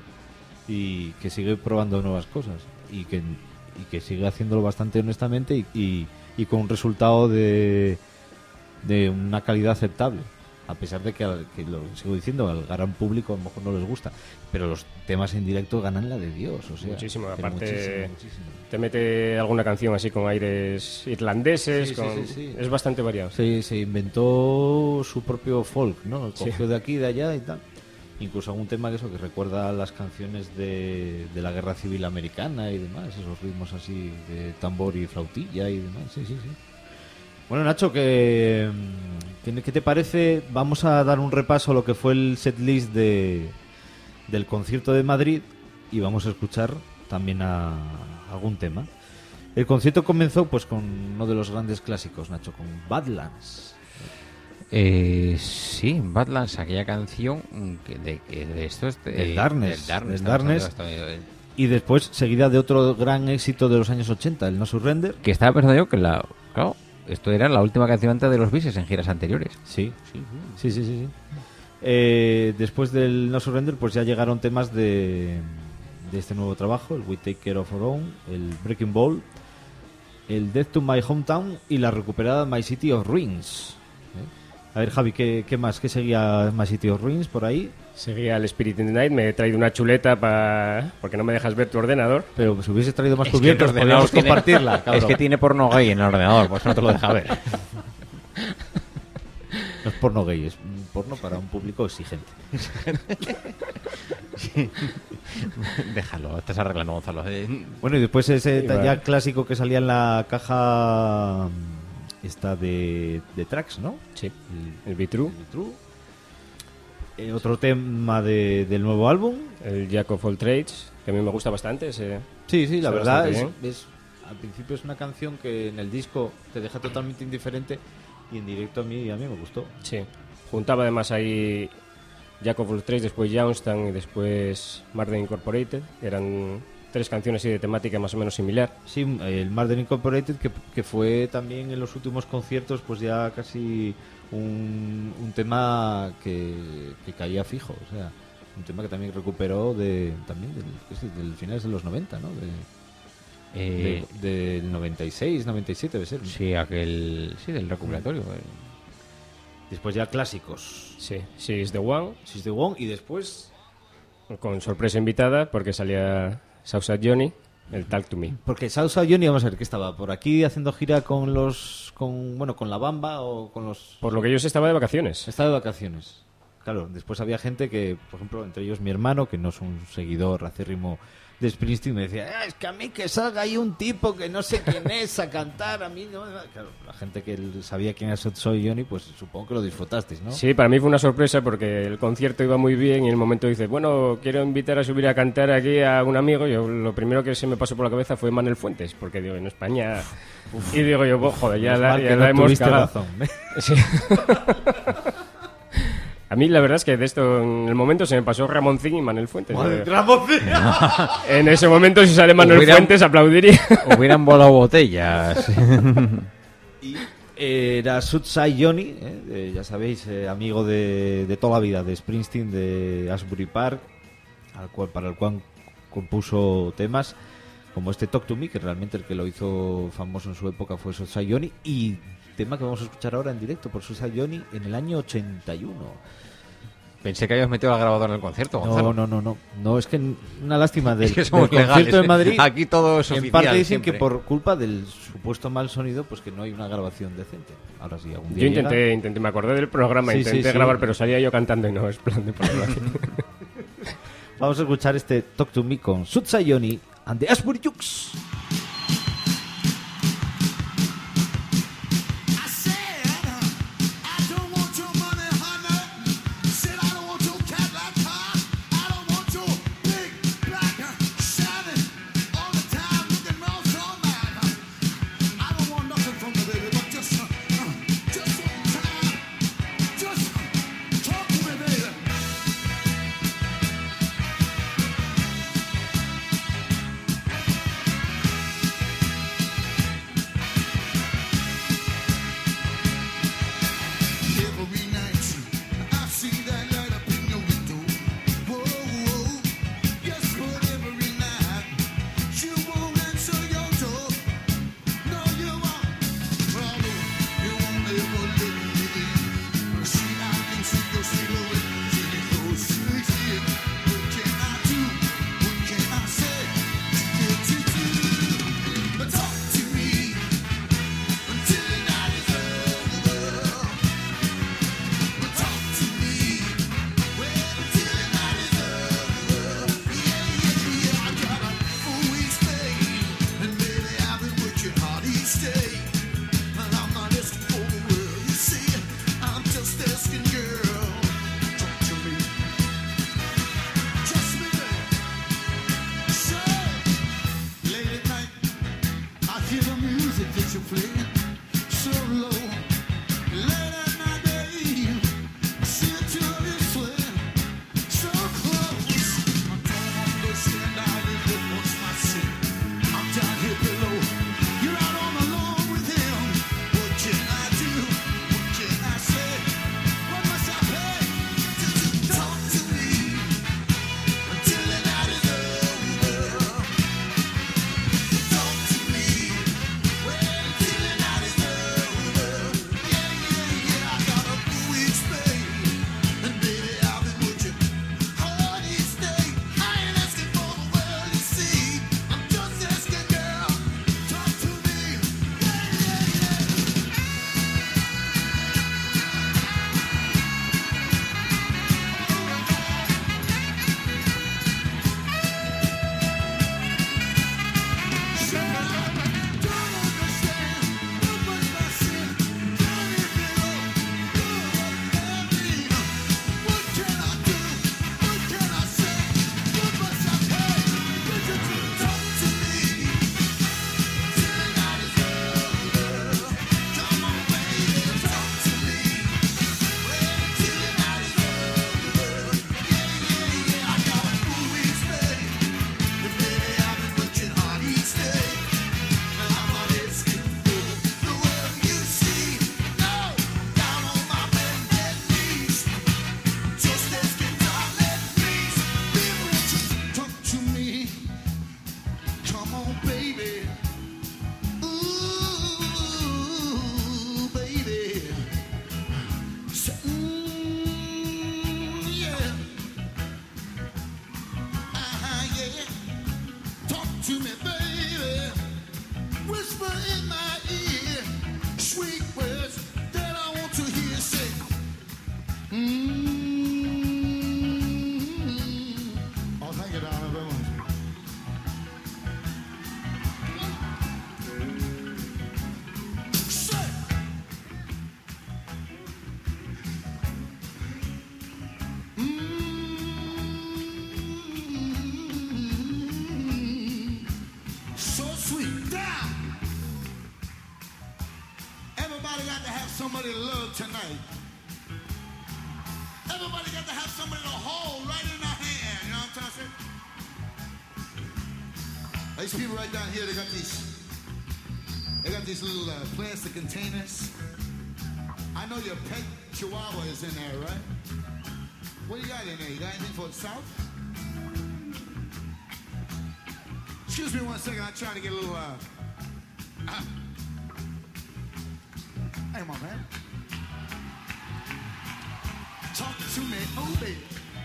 Speaker 4: y que sigue probando nuevas cosas y que sigue haciéndolo bastante honestamente y con un resultado de una calidad aceptable. A pesar de que lo sigo diciendo, al gran público a lo mejor no les gusta, pero los temas en directo ganan la de Dios, o sea,
Speaker 7: Muchísimo,
Speaker 4: pero
Speaker 7: aparte
Speaker 4: muchísimo.
Speaker 7: te mete alguna canción así con aires irlandeses,
Speaker 4: Sí, sí.
Speaker 7: es bastante variado.
Speaker 4: Se inventó su propio folk, ¿no?
Speaker 7: Sí.
Speaker 4: Cogió de aquí, de allá y tal. Incluso algún tema que recuerda a las canciones de la Guerra Civil Americana y demás, esos ritmos así de tambor y flautilla y demás. Sí. Bueno, Nacho, ¿qué te parece? Vamos a dar un repaso a lo que fue el setlist del concierto de Madrid y vamos a escuchar también a algún tema. El concierto comenzó pues con uno de los grandes clásicos, Nacho, con Badlands.
Speaker 3: Sí, Badlands, aquella canción de esto es
Speaker 4: Del Darkness,
Speaker 3: del
Speaker 4: del Darkness. Y después, seguida de otro gran éxito de los años 80, el No Surrender.
Speaker 3: Que estaba pensando yo que claro, esto era la última canción antes de los Beatles en giras anteriores.
Speaker 4: Sí. Después del No Surrender, pues ya llegaron temas de este nuevo trabajo, el We Take Care of Our Own, el Breaking Ball, el Death to My Hometown y la recuperada My City of Ruins. A ver, Javi, ¿qué más? ¿Qué seguía más City of Ruins por ahí?
Speaker 7: Seguía el Spirit in the Night, me he traído una chuleta porque no me dejas ver tu ordenador.
Speaker 4: Pero si hubiese traído más
Speaker 3: Es que
Speaker 4: cubiertos,
Speaker 3: el ordenador
Speaker 4: podríamos compartirla, cabrón.
Speaker 3: Es que tiene porno gay en el ordenador, pues no te lo deja ver.
Speaker 4: No es porno gay, es un porno para un público exigente.
Speaker 3: Déjalo, estás arreglando, Gonzalo.
Speaker 4: Bueno, y después ese
Speaker 7: vale.
Speaker 4: ya clásico que salía en la caja esta de tracks, ¿no?
Speaker 7: Sí, el Be-True,
Speaker 4: El True. Otro tema del nuevo álbum.
Speaker 7: el Jack of All Trades, que a mí me gusta bastante. Ese,
Speaker 4: Sí, la
Speaker 7: está
Speaker 4: verdad
Speaker 7: bastante
Speaker 4: es al principio es una canción que en el disco te deja totalmente indiferente y en directo a mí me gustó.
Speaker 7: sí. Juntaba además ahí Jack of All Trades, después Youngstown y después Murder Incorporated. Eran 3 canciones así de temática más o menos similar.
Speaker 4: Sí, el Murder Incorporated que fue también en los últimos conciertos pues ya casi un tema que caía fijo, o sea, un tema que también recuperó del finales de los 90, ¿no? Del 96, 97 debe ser.
Speaker 3: Sí, del recuperatorio.
Speaker 4: Después ya clásicos.
Speaker 7: Sí, She's the One,
Speaker 4: She's the One y después
Speaker 7: con sorpresa invitada porque salía Southside Johnny, el Talk to Me.
Speaker 4: porque Southside Johnny, vamos a ver, que estaba por aquí haciendo gira con la Bamba o con los...
Speaker 7: Por lo que yo sé estaba de vacaciones.
Speaker 4: Estaba de vacaciones. Claro, después había gente que, por ejemplo, entre ellos mi hermano, que no es un seguidor acérrimo de Springsteen, me decía, es que a mí que salga ahí un tipo que no sé quién es a cantar, a mí no... Claro, la gente que sabía quién era Soy Johnny, pues supongo que lo disfrutasteis, ¿no?
Speaker 7: Sí, para mí fue una sorpresa porque el concierto iba muy bien y en el momento dices, bueno, quiero invitar a subir a cantar aquí a un amigo. Yo lo primero que se me pasó por la cabeza fue Manuel Fuentes, porque digo, en España... Y digo yo, pues, joder, ya la hemos
Speaker 4: tuviste
Speaker 7: cagado.
Speaker 4: razón, ¿eh?
Speaker 7: Sí. A mí la verdad es que de esto en el momento se me pasó Ramoncín y Manuel Fuentes. En ese momento si sale Manuel Fuentes aplaudiría.
Speaker 3: Hubieran volado botellas.
Speaker 4: Era Southside Johnny, ya sabéis, amigo de toda la vida de Springsteen, de Asbury Park, para el cual compuso temas como este Talk to Me, que realmente el que lo hizo famoso en su época fue Southside Johnny, y tema que vamos a escuchar ahora en directo por Southside Johnny en el año 81.
Speaker 3: Pensé que habías metido la grabadora en el concierto, Gonzalo.
Speaker 4: No, es que una lástima del,
Speaker 3: Es que somos
Speaker 4: del concierto
Speaker 3: legales.
Speaker 4: de Madrid.
Speaker 3: Aquí todo es
Speaker 4: en
Speaker 3: oficial.
Speaker 4: parte dicen
Speaker 3: siempre.
Speaker 4: que por culpa del supuesto mal sonido, pues que no hay una grabación decente. Ahora sí, algún día
Speaker 7: Yo
Speaker 4: llega.
Speaker 7: intenté, me acordé del programa,
Speaker 4: Sí,
Speaker 7: intenté
Speaker 4: sí.
Speaker 7: grabar, pero salía yo cantando y no, es plan de programa.
Speaker 4: Vamos a escuchar este Talk to Me con Southside Johnny and the Asbury Jukes.
Speaker 5: I said, I don't want your money, honey. Said I don't want your Cadillac car. I don't want your big black shining all the time, looking round so mad. I don't want nothing from the baby, but just one time, just talk to me, baby.
Speaker 8: to me, baby. Whisper in my ear, sweet words that I want to hear. Say, oh, thank you, darling, very much. Say, so sweet. Down. Everybody got to have somebody to love tonight. Everybody got to have somebody to hold right in their hand. You know what I'm trying to say? These people right down here, they got these little plastic containers. I know your pet chihuahua is in there, right? What do you got in there? You got anything for the South? Excuse me 1 second, I'm trying to get a little, Hey, my man. Talk to me, oh, baby.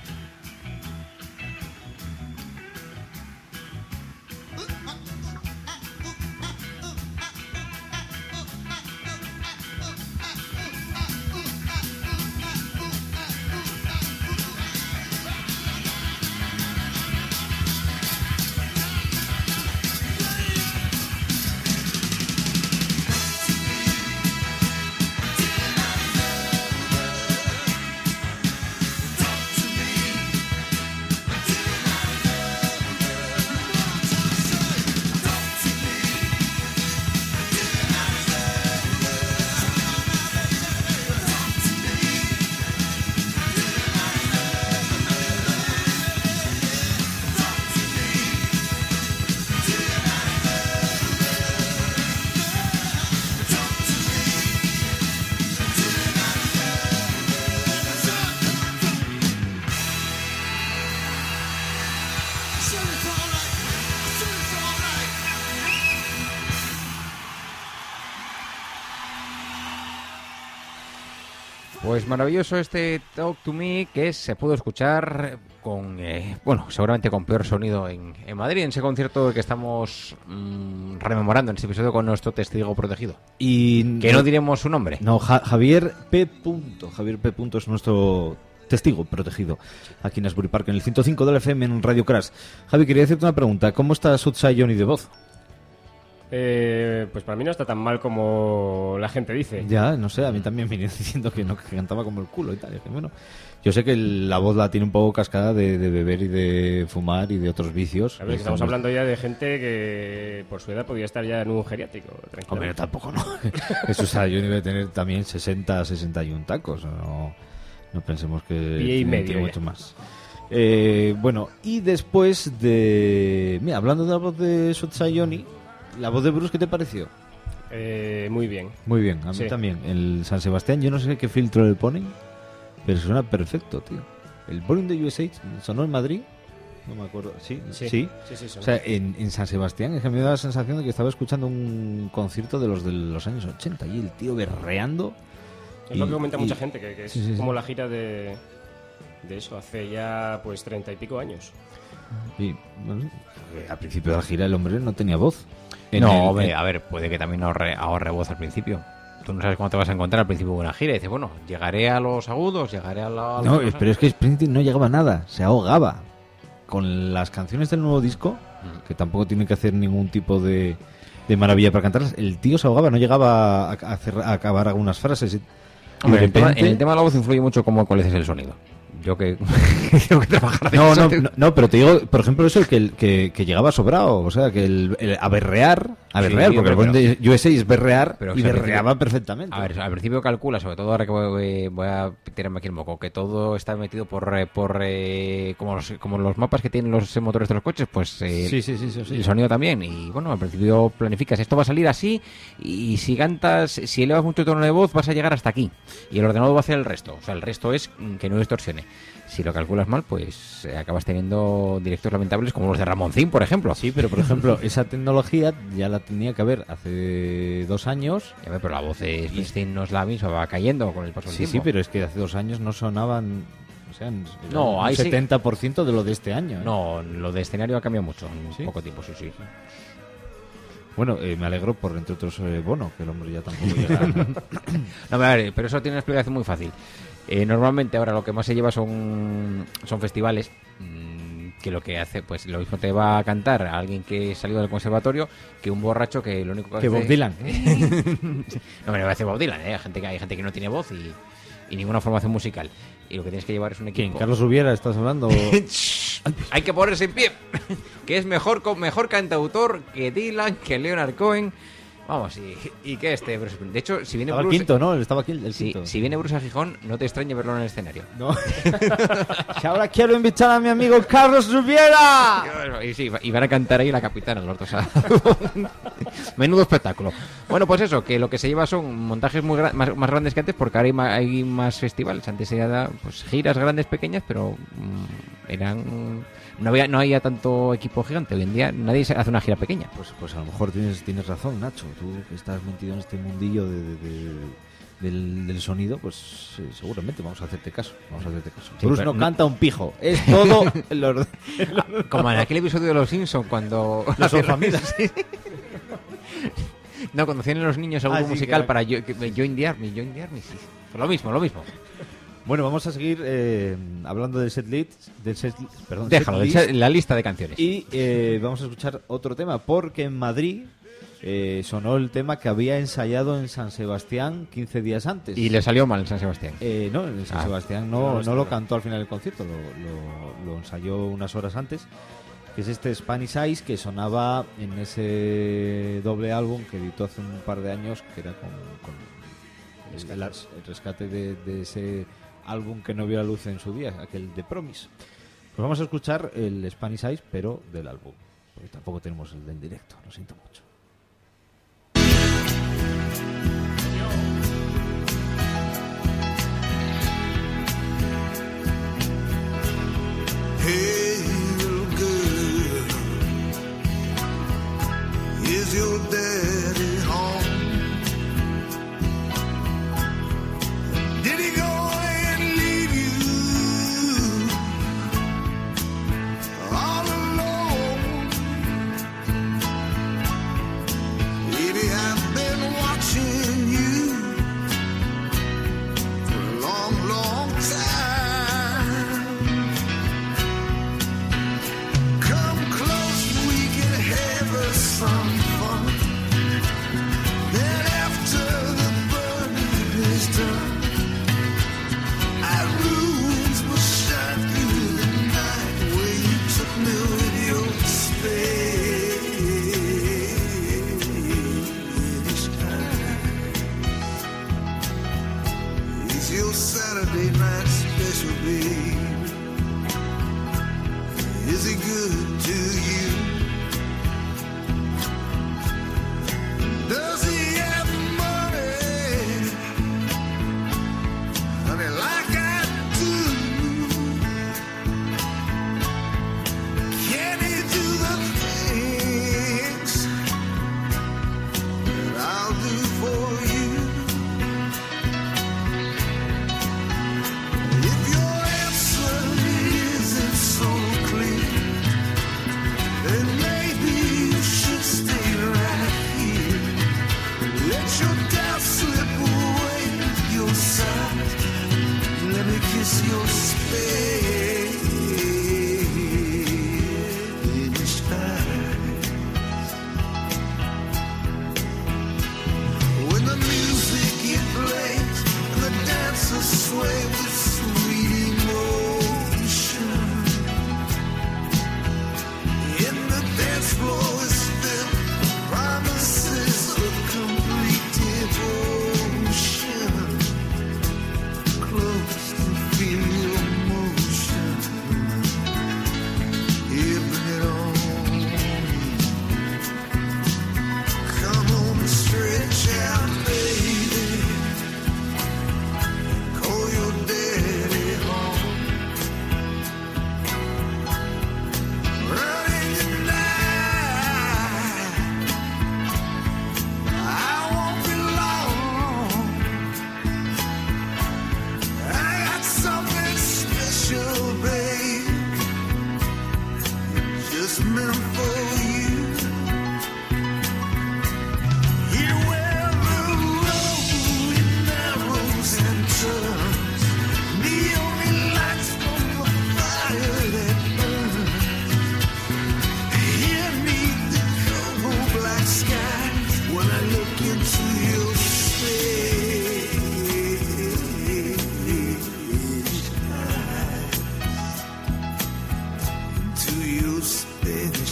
Speaker 3: Pues maravilloso este Talk to Me, que se pudo escuchar con, seguramente con peor sonido en Madrid, en ese concierto que estamos rememorando en este episodio con nuestro testigo protegido.
Speaker 4: Y
Speaker 3: que no diremos su nombre.
Speaker 4: No, Javier P. Javier P. es nuestro testigo protegido aquí en Asbury Park, en el 105 del FM en Radio Crash. Javi, quería hacerte una pregunta. ¿Cómo está Southside Johnny de voz?
Speaker 7: Pues para mí no está tan mal como la gente dice.
Speaker 4: Ya, no sé, a mí también me vienen diciendo que cantaba como el culo y tal. Y dije, bueno, yo sé que la voz la tiene un poco cascada de beber y de fumar y de otros vicios.
Speaker 7: A ver, estamos hablando ya de gente que por su edad podría estar ya en un geriátrico.
Speaker 4: Hombre, tampoco, ¿no? Eso, o sea, yo debe tener también 60, 61 tacos. No pensemos que
Speaker 7: Pie y medio
Speaker 4: tiene
Speaker 7: ya.
Speaker 4: mucho más. Bueno, y después de... Mira, hablando de la voz de Southside Johnny, ¿la voz de Bruce qué te pareció?
Speaker 7: Muy bien.
Speaker 4: Muy bien, a mí también. El San Sebastián, yo no sé qué filtro le ponen, pero suena perfecto, tío. El Born de USA sonó en Madrid, no me acuerdo. Sí.
Speaker 7: Sí,
Speaker 4: O sea, en San Sebastián es que me da la sensación de que estaba escuchando un concierto de los años 80 y el tío berreando.
Speaker 7: Es lo que comenta mucha gente, que es
Speaker 4: sí.
Speaker 7: como la gira de eso, hace ya pues 30 y pico años.
Speaker 4: Y, bueno, al principio de la gira el hombre no tenía voz.
Speaker 3: Hombre, a ver, puede que también ahorre voz al principio. Tú no sabes cómo te vas a encontrar al principio de una gira y dices, bueno, llegaré a los agudos, llegaré a la...
Speaker 4: No, pero es que Springsteen no llegaba a nada, se ahogaba. Con las canciones del nuevo disco, que tampoco tiene que hacer ningún tipo de maravilla para cantarlas, el tío se ahogaba, no llegaba a acabar algunas frases. Y
Speaker 3: hombre,
Speaker 4: de repente...
Speaker 3: en el tema de la voz influye mucho cuál es el sonido. Yo que tengo que trabajar de
Speaker 4: No,
Speaker 3: eso.
Speaker 4: no, pero te digo, por ejemplo, eso, que llegaba sobrado, o sea, que el a berrear, porque el buen de USA es berrear, y berreaba perfectamente.
Speaker 3: A ver, al principio calcula, sobre todo ahora que voy a tirarme aquí el moco, que todo está metido por como los mapas que tienen los motores de los coches, pues
Speaker 4: sí.
Speaker 3: el sonido también. Y bueno, al principio planificas, esto va a salir así, y si cantas, si elevas mucho el tono de voz, vas a llegar hasta aquí. Y el ordenador va a hacer el resto. O sea, el resto es que no distorsione. Si lo calculas mal, pues acabas teniendo directos lamentables como los de Ramoncín, por ejemplo.
Speaker 4: Sí, pero por ejemplo, esa tecnología ya la tenía que haber hace 2 años.
Speaker 3: Ya ve, pero la voz de Springsteen no es la misma, va cayendo con el paso del tiempo.
Speaker 4: Sí, pero es que hace 2 años no sonaban... O sean
Speaker 3: No,
Speaker 4: un
Speaker 3: ahí sí.
Speaker 4: 70% de lo de este año.
Speaker 3: No, lo de escenario ha cambiado mucho en
Speaker 4: ¿Sí?
Speaker 3: poco tiempo, sí.
Speaker 4: Bueno, me alegro por, entre otros, Bono, que el hombre ya tampoco llega.
Speaker 3: No, a ver, pero eso tiene una explicación muy fácil. Normalmente ahora lo que más se lleva son festivales, que lo que hace, pues lo mismo te va a cantar a alguien que salió del conservatorio que un borracho que lo único que
Speaker 4: Que
Speaker 3: hace...
Speaker 4: Bob Dylan.
Speaker 3: No, me va a decir Bob Dylan, hay gente que no tiene voz y ninguna formación musical. Y lo que tienes que llevar es un equipo...
Speaker 4: ¿Quién? ¿Carlos Rubiera estás hablando?
Speaker 3: Hay que ponerse en pie, que es mejor cantautor que Dylan, que Leonard Cohen. Vamos, y que Bruce. De hecho, si viene
Speaker 4: Estaba
Speaker 3: Bruce...
Speaker 4: el quinto, ¿no? Estaba aquí el
Speaker 3: Sí,
Speaker 4: quinto.
Speaker 3: si viene Bruce a Gijón, no te extrañe verlo en el escenario.
Speaker 4: No. Que ahora quiero invitar a mi amigo Carlos Rubiera.
Speaker 3: Y sí, y van a cantar ahí la capitana, los dos. Menudo espectáculo. Bueno, pues eso, que lo que se lleva son montajes más grandes que antes, porque ahora hay más festivales. Antes era pues giras grandes, pequeñas, pero eran... No había tanto equipo gigante. Hoy en día nadie hace una gira pequeña.
Speaker 4: Pues a lo mejor tienes razón, Nacho. Tú que estás metido en este mundillo del sonido, pues seguramente vamos a hacerte caso.
Speaker 3: Sí,
Speaker 4: Bruce
Speaker 3: pero
Speaker 4: no canta un pijo. Es todo...
Speaker 3: Como en aquel episodio de Los Simpsons, cuando...
Speaker 4: Las familias.
Speaker 3: No, cuando hacían los niños algo
Speaker 4: Sí,
Speaker 3: musical
Speaker 4: que
Speaker 3: para Join the Army, sí. Pues lo mismo.
Speaker 4: Bueno, vamos a seguir hablando del setlist.
Speaker 3: Déjalo, la lista de canciones.
Speaker 4: Y vamos a escuchar otro tema, porque en Madrid sonó el tema que había ensayado en San Sebastián 15 días antes.
Speaker 3: Y le salió mal en San Sebastián.
Speaker 4: No, en San Sebastián no lo cantó al final del concierto, lo ensayó unas horas antes, que es este Spanish Eyes, que sonaba en ese doble álbum que editó hace un par de años, que era con el rescate de ese álbum que no vio la luz en su día, aquel de Promise. Pues vamos a escuchar el Spanish Eyes, pero del álbum, porque tampoco tenemos el del directo, lo siento mucho.
Speaker 8: Hey, little girl, is your daddy home? Did he go and leave you all alone? Maybe I've been watching you for a long, long time. Come close, we can have some fun.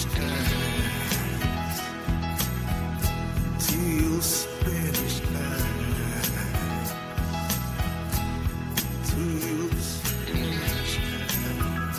Speaker 8: skies, till Spanish night, till Spanish night.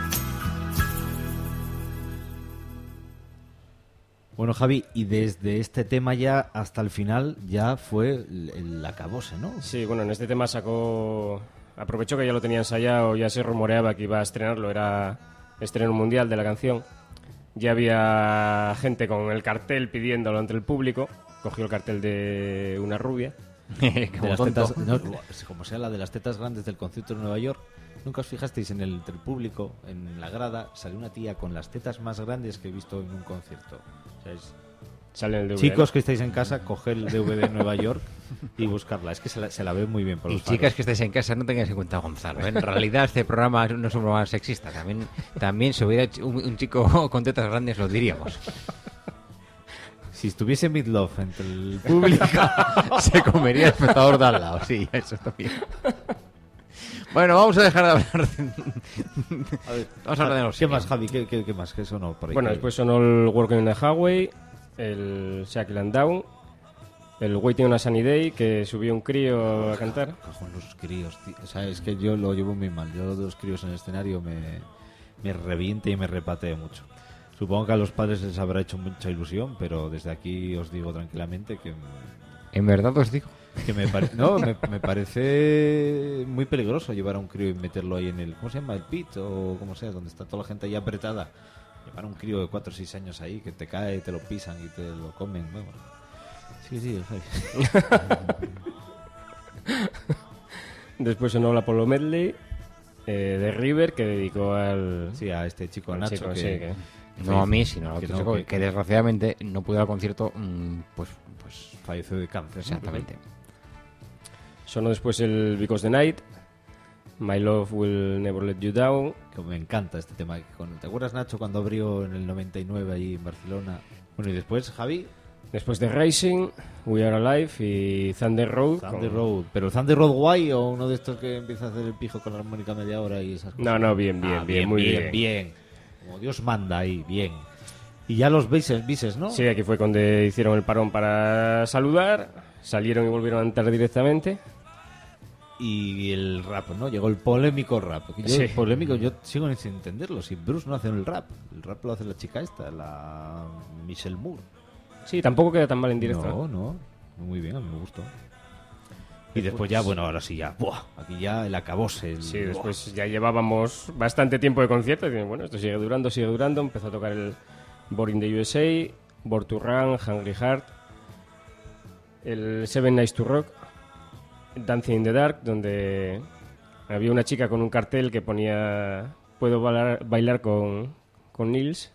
Speaker 4: Bueno, Javi, y desde este tema ya hasta el final ya fue el acabose, ¿no?
Speaker 7: Sí, bueno, en este tema aprovechó que ya lo tenía ensayado, ya se rumoreaba que iba a estrenarlo, era estreno mundial de la canción. Ya había gente con el cartel pidiéndolo ante el público. Cogió el cartel de una rubia.
Speaker 4: De las tetas, no, como sea la de las tetas grandes del concierto de Nueva York. ¿Nunca os fijasteis en el público, en la grada, salió una tía con las tetas más grandes que he visto en un concierto? O sea,
Speaker 7: Sale en el DVD.
Speaker 4: chicos que estáis en casa, coged el DVD de Nueva York y buscarla. Es que se la ve muy bien por
Speaker 3: Y
Speaker 4: los
Speaker 3: chicas
Speaker 4: faros.
Speaker 3: que estáis en casa, no tengáis en cuenta a Gonzalo. En realidad este programa no es un programa sexista. También si hubiera un chico con tetas grandes lo diríamos.
Speaker 4: Si estuviese Midlove entre el público...
Speaker 3: Se comería el espectador de al lado. Sí, eso está bien. Bueno, vamos a dejar de hablar vamos a hablar de los
Speaker 4: ¿Qué más, Javi? ¿Qué más? ¿Qué sonó por ahí?
Speaker 7: Bueno, después sonó el Working on the Highway, el Shackle and Down, el Waiting on a Sunny Day, que subió un crío a cantar.
Speaker 4: Cajón, los críos, tío. O sea, es que yo lo llevo muy mal. Yo los críos en el escenario me reviente y me repateo mucho. Supongo que a los padres les habrá hecho mucha ilusión, pero desde aquí os digo tranquilamente que...
Speaker 3: En verdad os digo.
Speaker 4: Que me parece muy peligroso llevar a un crío y meterlo ahí en el... ¿Cómo se llama? ¿El pit? O como sea, donde está toda la gente ahí apretada. Llevar a un crío de 4 o 6 años ahí que te cae, te lo pisan y te lo comen. Bueno, sí.
Speaker 7: Después sonó la Apollo Medley de River, que dedicó al...
Speaker 4: Sí, a este chico,
Speaker 7: al
Speaker 4: Nacho,
Speaker 7: chico,
Speaker 4: que...
Speaker 7: sí, que-
Speaker 3: No a mí, sino a
Speaker 4: que
Speaker 3: otro
Speaker 4: no,
Speaker 3: chico que desgraciadamente no pudo ir al concierto. Pues
Speaker 4: falleció de cáncer. ¿no?
Speaker 3: exactamente.
Speaker 7: Sonó después el Because the Night, My Love Will Never Let You Down.
Speaker 4: Que me encanta este tema. ¿Te acuerdas, Nacho, cuando abrió en el 99 ahí en Barcelona? Bueno, y después, Javi,
Speaker 7: Después de Rising, We Are Alive y Thunder Road.
Speaker 4: Thunder Road. ¿Pero el Thunder Road guay o uno de estos que empieza a hacer el pijo con la armónica media hora y esas cosas?
Speaker 7: No, bien, muy bien.
Speaker 4: bien. Como Dios manda ahí, bien. Y ya los bises, ¿no?
Speaker 7: Sí, aquí fue cuando hicieron el parón para saludar, salieron y volvieron a entrar directamente.
Speaker 4: Y el rap, ¿no? Llegó el polémico rap. Yo,
Speaker 7: Sí.
Speaker 4: el polémico, yo sigo sin entenderlo. Si Bruce no hace el rap lo hace la chica esta, la Michelle Moore.
Speaker 7: Sí, tampoco queda tan mal en directo.
Speaker 4: No. Muy bien, a mí me gustó. Y después ya, bueno, ahora sí ya. ¡Buah! Aquí ya el acabose.
Speaker 7: Sí, después ya llevábamos bastante tiempo de concierto y bueno, esto sigue durando. Empezó a tocar el Born in the USA, Born to Run, Hungry Heart, el Seven Nights to Rock, Dancing in the Dark, donde había una chica con un cartel que ponía "Puedo bailar con Nils".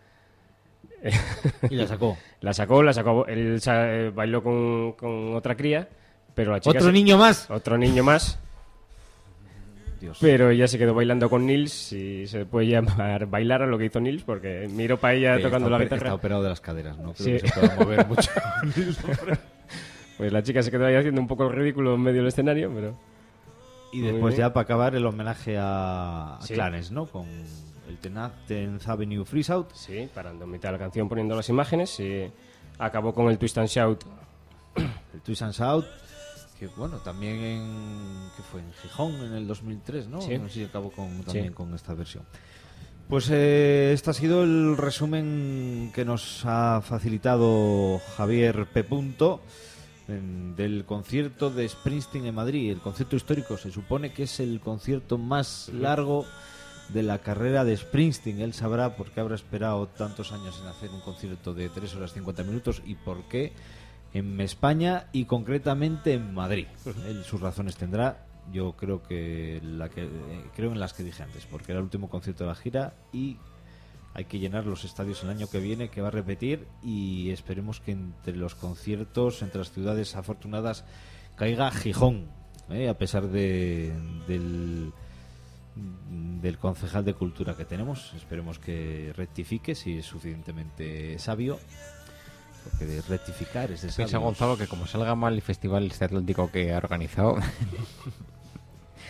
Speaker 4: Y la sacó.
Speaker 7: La sacó. Él bailó con otra cría, pero la chica...
Speaker 4: ¿Otro niño más?
Speaker 7: Otro niño más.
Speaker 4: Dios.
Speaker 7: Pero ella se quedó bailando con Nils y se puede llamar bailar a lo que hizo Nils porque miró para ella tocando la guitarra.
Speaker 4: Está operado de las caderas, ¿no?
Speaker 7: Sí.
Speaker 4: Creo que se puede mover mucho.
Speaker 7: Pues la chica se quedó ahí haciendo un poco el ridículo en medio del escenario, pero...
Speaker 4: Y
Speaker 7: Muy
Speaker 4: después
Speaker 7: bien.
Speaker 4: ya para acabar el homenaje a
Speaker 7: Sí.
Speaker 4: Clarence, ¿no? Con el 10th Avenue Freeze Out.
Speaker 7: Sí, parando en mitad de la canción poniendo las imágenes y acabó con el Twist and Shout.
Speaker 4: El Twist and Shout, que bueno, también que fue en Gijón en el 2003, ¿no?
Speaker 7: Sí.
Speaker 4: No sé si acabó también
Speaker 7: Sí.
Speaker 4: con esta versión. Pues este ha sido el resumen que nos ha facilitado Javier P. Del concierto de Springsteen en Madrid. El concierto histórico se supone que es el concierto más largo de la carrera de Springsteen. Él sabrá por qué habrá esperado tantos años en hacer un concierto de 3 horas 50 minutos y por qué en España y concretamente en Madrid. Él sus razones tendrá. Yo creo que creo en las que dije antes, porque era el último concierto de la gira y hay que llenar los estadios el año que viene, que va a repetir, y esperemos que entre los conciertos, entre las ciudades afortunadas, caiga Gijón, a pesar del concejal de cultura que tenemos. Esperemos que rectifique si es suficientemente sabio, porque de rectificar es de
Speaker 3: Piensa
Speaker 4: sabios.
Speaker 3: Gonzalo que como salga mal el festival este atlántico que ha organizado,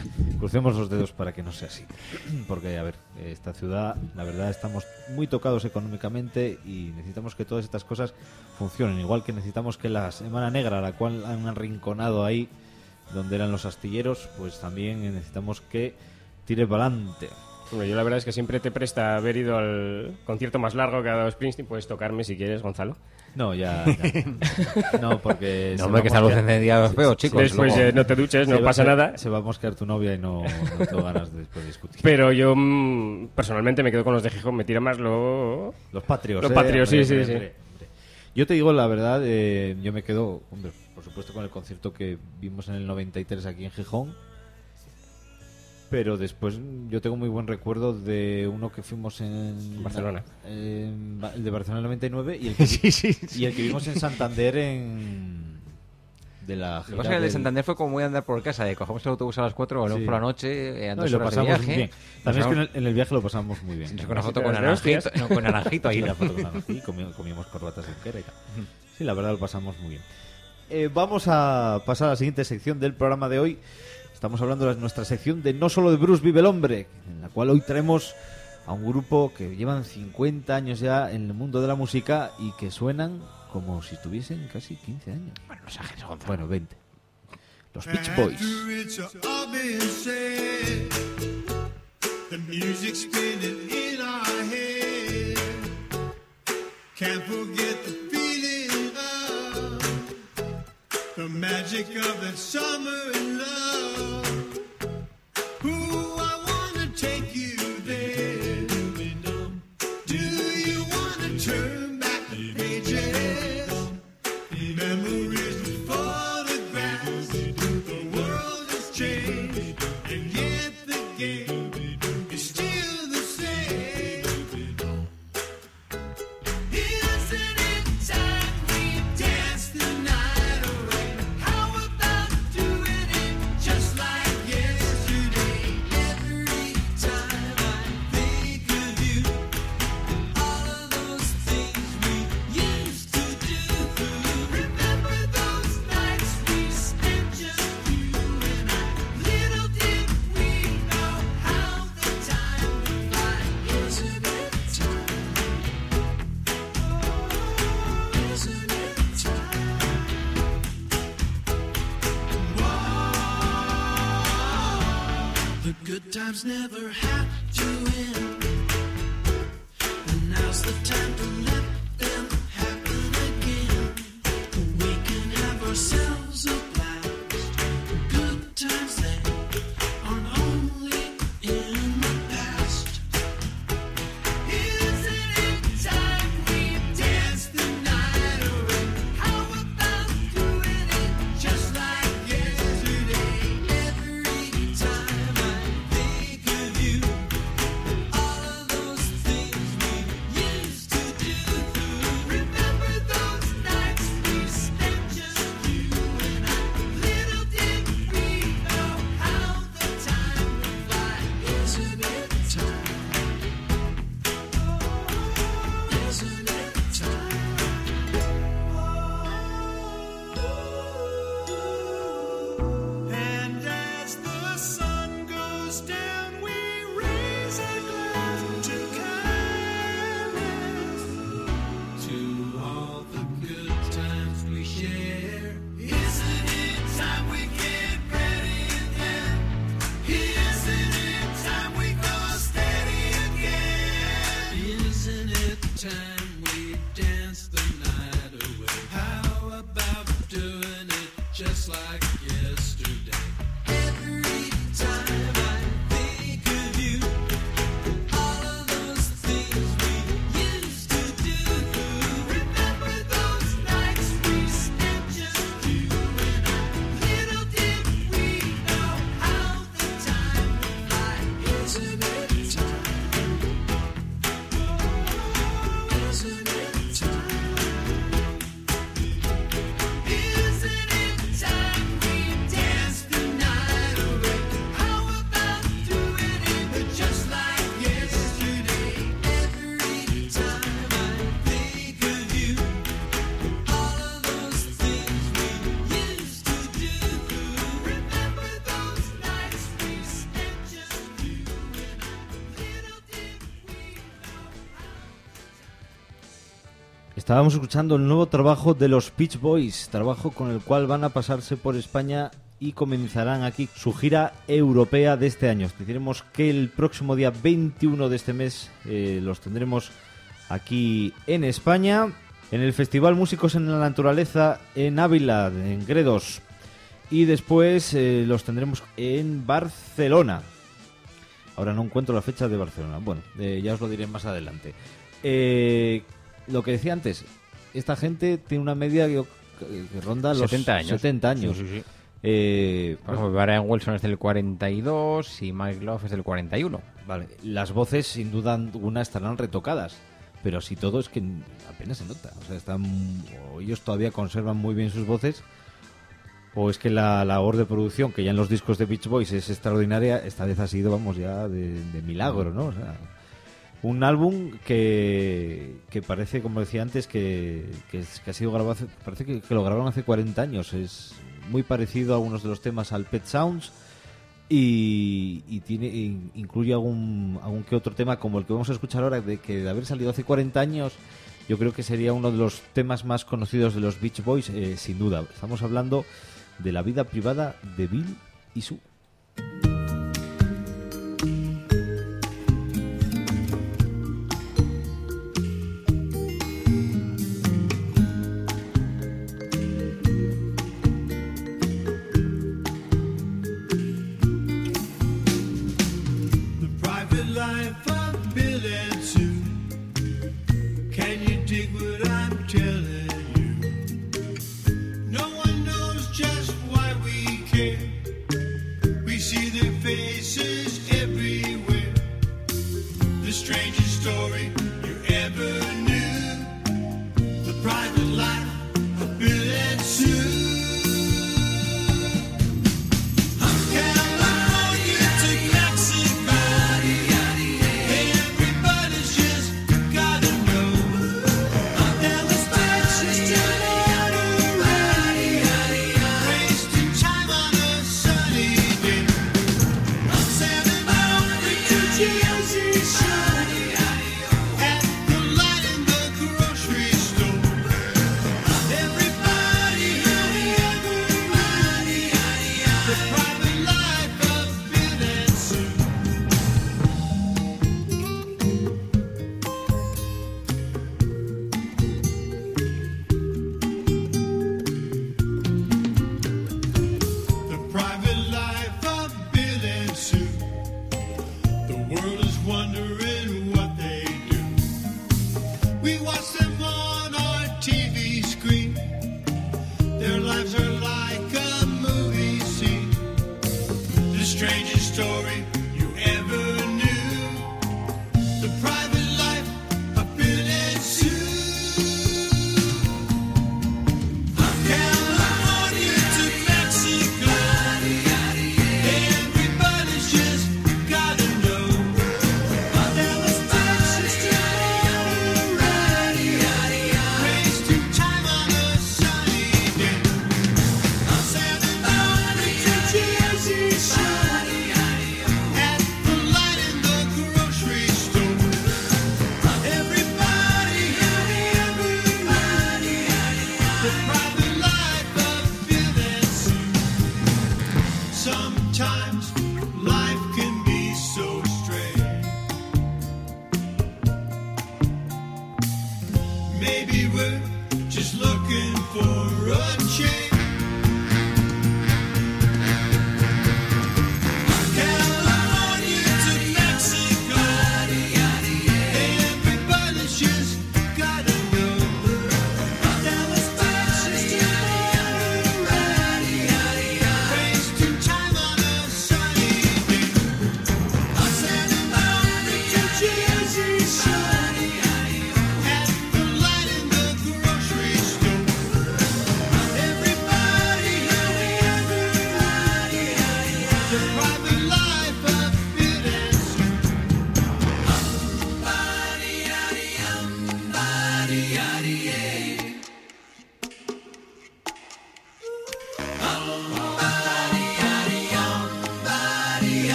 Speaker 4: Crucemos los dedos para que no sea así. Porque, a ver, esta ciudad, la verdad, estamos muy tocados económicamente y necesitamos que todas estas cosas funcionen. Igual que necesitamos que la Semana Negra, la cual han arrinconado ahí, donde eran los astilleros, pues también necesitamos que tire para adelante.
Speaker 7: Bueno, yo la verdad es que siempre te presta haber ido al concierto más largo que ha dado Springsteen. Puedes tocarme si quieres, Gonzalo.
Speaker 4: No, ya. No, porque...
Speaker 3: No, hombre, que esta luz encendida es feo, chicos.
Speaker 7: Después
Speaker 3: luego...
Speaker 7: no te duches, no pasa nada.
Speaker 4: Se va a mosquear tu novia y no tengo ganas de después discutir.
Speaker 7: Pero yo personalmente me quedo con los de Gijón. Me tira más los
Speaker 4: patrios.
Speaker 7: Los patrios, sí.
Speaker 4: Hombre. Yo te digo la verdad, yo me quedo, hombre, por supuesto, con el concierto que vimos en el 93 aquí en Gijón. Pero después yo tengo muy buen recuerdo de uno que fuimos en
Speaker 7: Barcelona.
Speaker 4: El de Barcelona 99 y el que, y el que vimos en Santander de la
Speaker 3: Lo que pasa es que el de Santander fue como muy andar por casa, de cogemos el autobús a las 4, volvemos por la noche,
Speaker 4: y lo pasamos muy bien. También es que en el viaje lo pasamos muy bien.
Speaker 3: Sí, con una foto con naranjito ahí.
Speaker 4: La foto con naranjito, comíamos corbatas de quera y tal. Sí, la verdad lo pasamos muy bien. Vamos a pasar a la siguiente sección del programa de hoy. Estamos hablando de nuestra sección de No Solo de Bruce Vive el Hombre, en la cual hoy traemos a un grupo que llevan 50 años ya en el mundo de la música y que suenan como si tuviesen casi 15 años.
Speaker 3: Bueno, no exageres, Gonzalo.
Speaker 4: Bueno, 20. Los Beach Boys.
Speaker 6: The magic of that summer in love. Ooh, I wanna take you there. Do you wanna turn back the pages? Memories and photographs. The world has changed, and yet the game is still the same. Isn't it time we dance the night away? How about doing it just like yesterday? Every time I think of you, all of those things we used to do. Remember those nights we spent just you and I? Little did we know how the time would fly. Isn't it time? Isn't it time? The good times never have to end, and now's the time to let them happen again. We can have ourselves a blast. Good times they aren't only in the past. Isn't it time we dance the night away? How about doing it just like yesterday? Every time I think of you, all of those things we used to do. Remember those nights we spent just you and I? Little did we know how the time would fly. Isn't it time? Isn't it time? And as the sun goes down, we raise a glass to kindness, to all the good times we share. Isn't it time we get ready again? Isn't it time we go steady again? Isn't it time we dance the night away? How about doing it just like yesterday? Every time I think of you, all of those things we used to do. Remember those nights we spent just you and I? Little did we know how the time would fly. Isn't it time? Isn't it time? Isn't it time we
Speaker 4: Estábamos escuchando el nuevo trabajo de los Beach Boys, trabajo con el cual van a pasarse por España y comenzarán aquí su gira europea de este año. Diremos que el próximo día 21 de este mes los tendremos aquí en España, en el Festival Músicos en la Naturaleza en Ávila, en Gredos. Y después los tendremos en Barcelona. Ahora no encuentro la fecha de Barcelona. Bueno, ya os lo diré más adelante. Lo que decía antes, esta gente tiene una media que ronda los
Speaker 3: 70 años.
Speaker 4: 70 años.
Speaker 3: Sí. Por ejemplo, Brian Wilson es del 42 y Mike Love es del 41.
Speaker 4: Vale, las voces sin duda alguna estarán retocadas, pero así todo es que apenas se nota. O sea, o ellos todavía conservan muy bien sus voces, o es que la labor de producción, que ya en los discos de Beach Boys es extraordinaria, esta vez ha sido, vamos, ya de milagro, ¿no? O sea, un álbum que parece, como decía antes, que ha sido grabado parece que lo grabaron hace 40 años. Es muy parecido a algunos de los temas al Pet Sounds y incluye algún que otro tema como el que vamos a escuchar ahora, de haber salido hace 40 años. Yo creo que sería uno de los temas más conocidos de los Beach Boys, sin duda. Estamos hablando de la vida privada de Bill y Sue.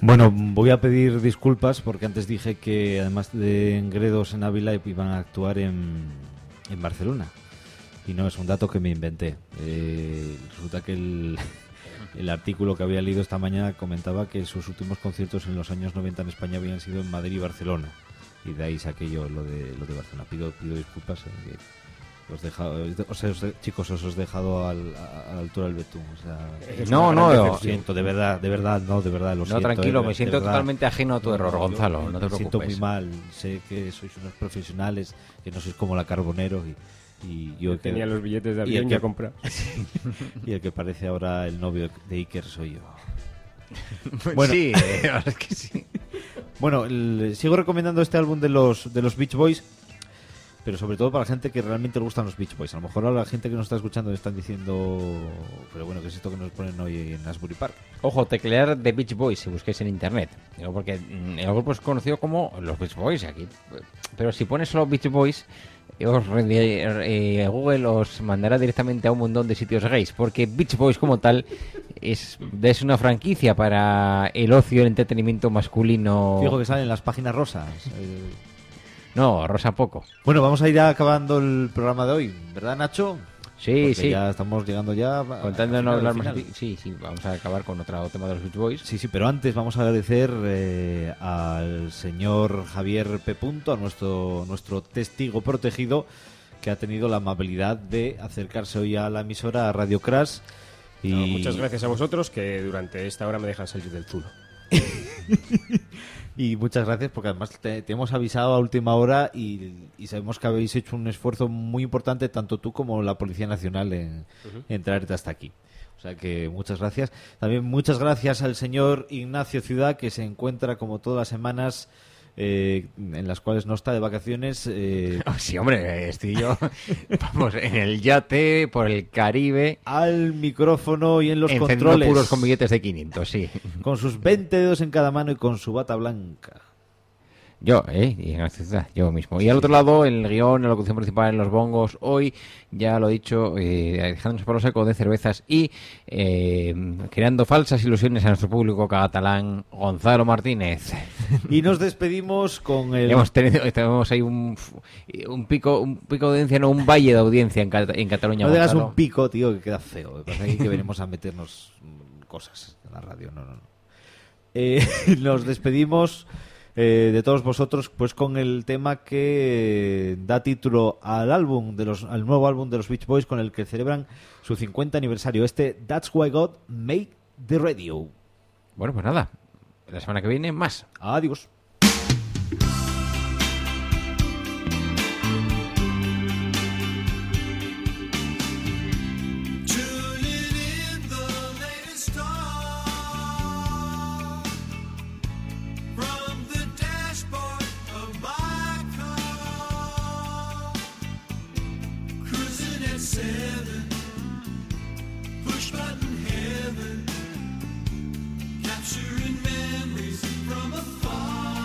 Speaker 4: Bueno, voy a pedir disculpas porque antes dije que además de Gredos en Ávila iban a actuar en Barcelona. Y no, es un dato que me inventé. Resulta que el artículo que había leído esta mañana comentaba que sus últimos conciertos en los años 90 en España habían sido en Madrid y Barcelona. Y de ahí saqué yo lo de Barcelona. Pido disculpas. Chicos, os he dejado a la altura del betún. O sea,
Speaker 3: no,
Speaker 4: lo siento, de verdad, lo siento.
Speaker 3: No, tranquilo, me siento totalmente ajeno a tu error, Gonzalo. No te preocupes.
Speaker 4: Me siento muy mal. Sé que sois unos profesionales, que no sois como la Carbonero y yo
Speaker 7: tenía los billetes de avión ya comprados.
Speaker 4: Y el que parece ahora el novio de Iker soy yo.
Speaker 3: Bueno, sí, la verdad es que sí.
Speaker 4: Bueno, sigo recomendando este álbum de los Beach Boys, pero sobre todo para la gente que realmente le gustan los Beach Boys. A lo mejor a la gente que nos está escuchando le están diciendo, pero bueno, ¿qué es esto que nos ponen hoy en Asbury Park?
Speaker 3: Ojo, teclear The Beach Boys si busquéis en internet. Digo, porque el grupo es conocido como los Beach Boys aquí. Pero si pones solo Beach Boys, Google os mandará directamente a un montón de sitios gays, porque Beach Boys como tal es una franquicia para el ocio y el entretenimiento masculino.
Speaker 4: Fijo que salen las páginas rosas.
Speaker 3: No, rosa poco.
Speaker 4: Bueno, vamos a ir acabando el programa de hoy, ¿verdad, Nacho?
Speaker 3: Sí,
Speaker 4: porque
Speaker 3: sí.
Speaker 4: Ya estamos llegando ya.
Speaker 3: Contando no hablar más. Sí, vamos a acabar con otro tema de los Beach Boys.
Speaker 4: Sí, pero antes vamos a agradecer al señor Javier P. a nuestro testigo protegido, que ha tenido la amabilidad de acercarse hoy a la emisora, a Radio Crash. Y...
Speaker 7: muchas gracias a vosotros, que durante esta hora me dejan salir del zulo.
Speaker 4: Y muchas gracias porque además te hemos avisado a última hora y sabemos que habéis hecho un esfuerzo muy importante, tanto tú como la Policía Nacional, en traerte hasta aquí. O sea que muchas gracias. También muchas gracias al señor Ignacio Ciudad, que se encuentra como todas las semanas en las cuales no está de vacaciones.
Speaker 3: Sí, hombre, estoy yo vamos, en el yate, por el Caribe,
Speaker 4: al micrófono y en los
Speaker 3: encendiendo
Speaker 4: controles,
Speaker 3: puros con billetes de 500, sí.
Speaker 4: Con sus 20 dedos en cada mano y con su bata blanca.
Speaker 3: Yo, yo mismo. Y al otro lado, el guión, la locución principal en los bongos, hoy, ya lo he dicho, dejándonos por los ecos de cervezas y creando falsas ilusiones a nuestro público catalán, Gonzalo Martínez.
Speaker 4: Y nos despedimos con el...
Speaker 3: Tenemos ahí un pico de audiencia, no, un valle de audiencia en Cataluña.
Speaker 4: No digas
Speaker 3: Gonzalo.
Speaker 4: un pico, tío, que queda feo. Me pasa que venimos a meternos cosas en la radio. No. Nos despedimos... de todos vosotros, pues con el tema que da título al nuevo álbum de los Beach Boys, con el que celebran su 50 aniversario. That's Why God Made the Radio.
Speaker 3: Bueno, pues nada, la semana que viene más.
Speaker 4: Adiós.
Speaker 5: Capturing memories from afar.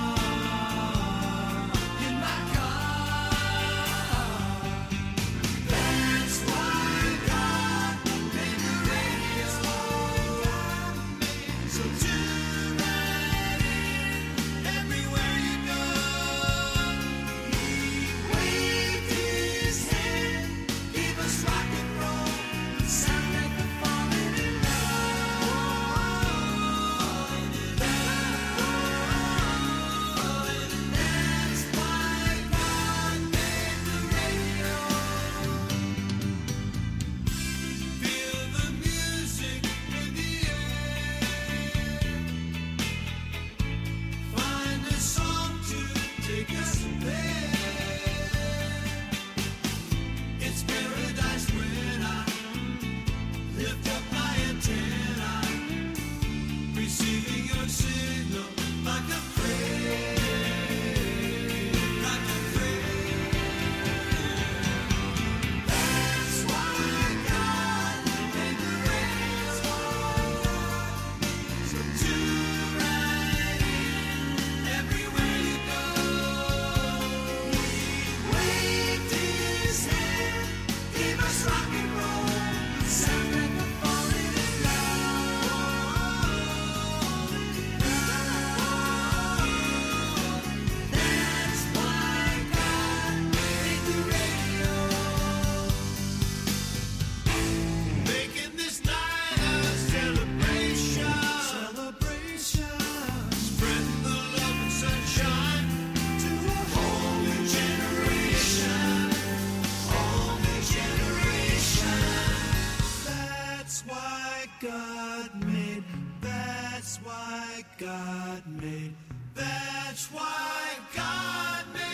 Speaker 5: why God made. That's why God made.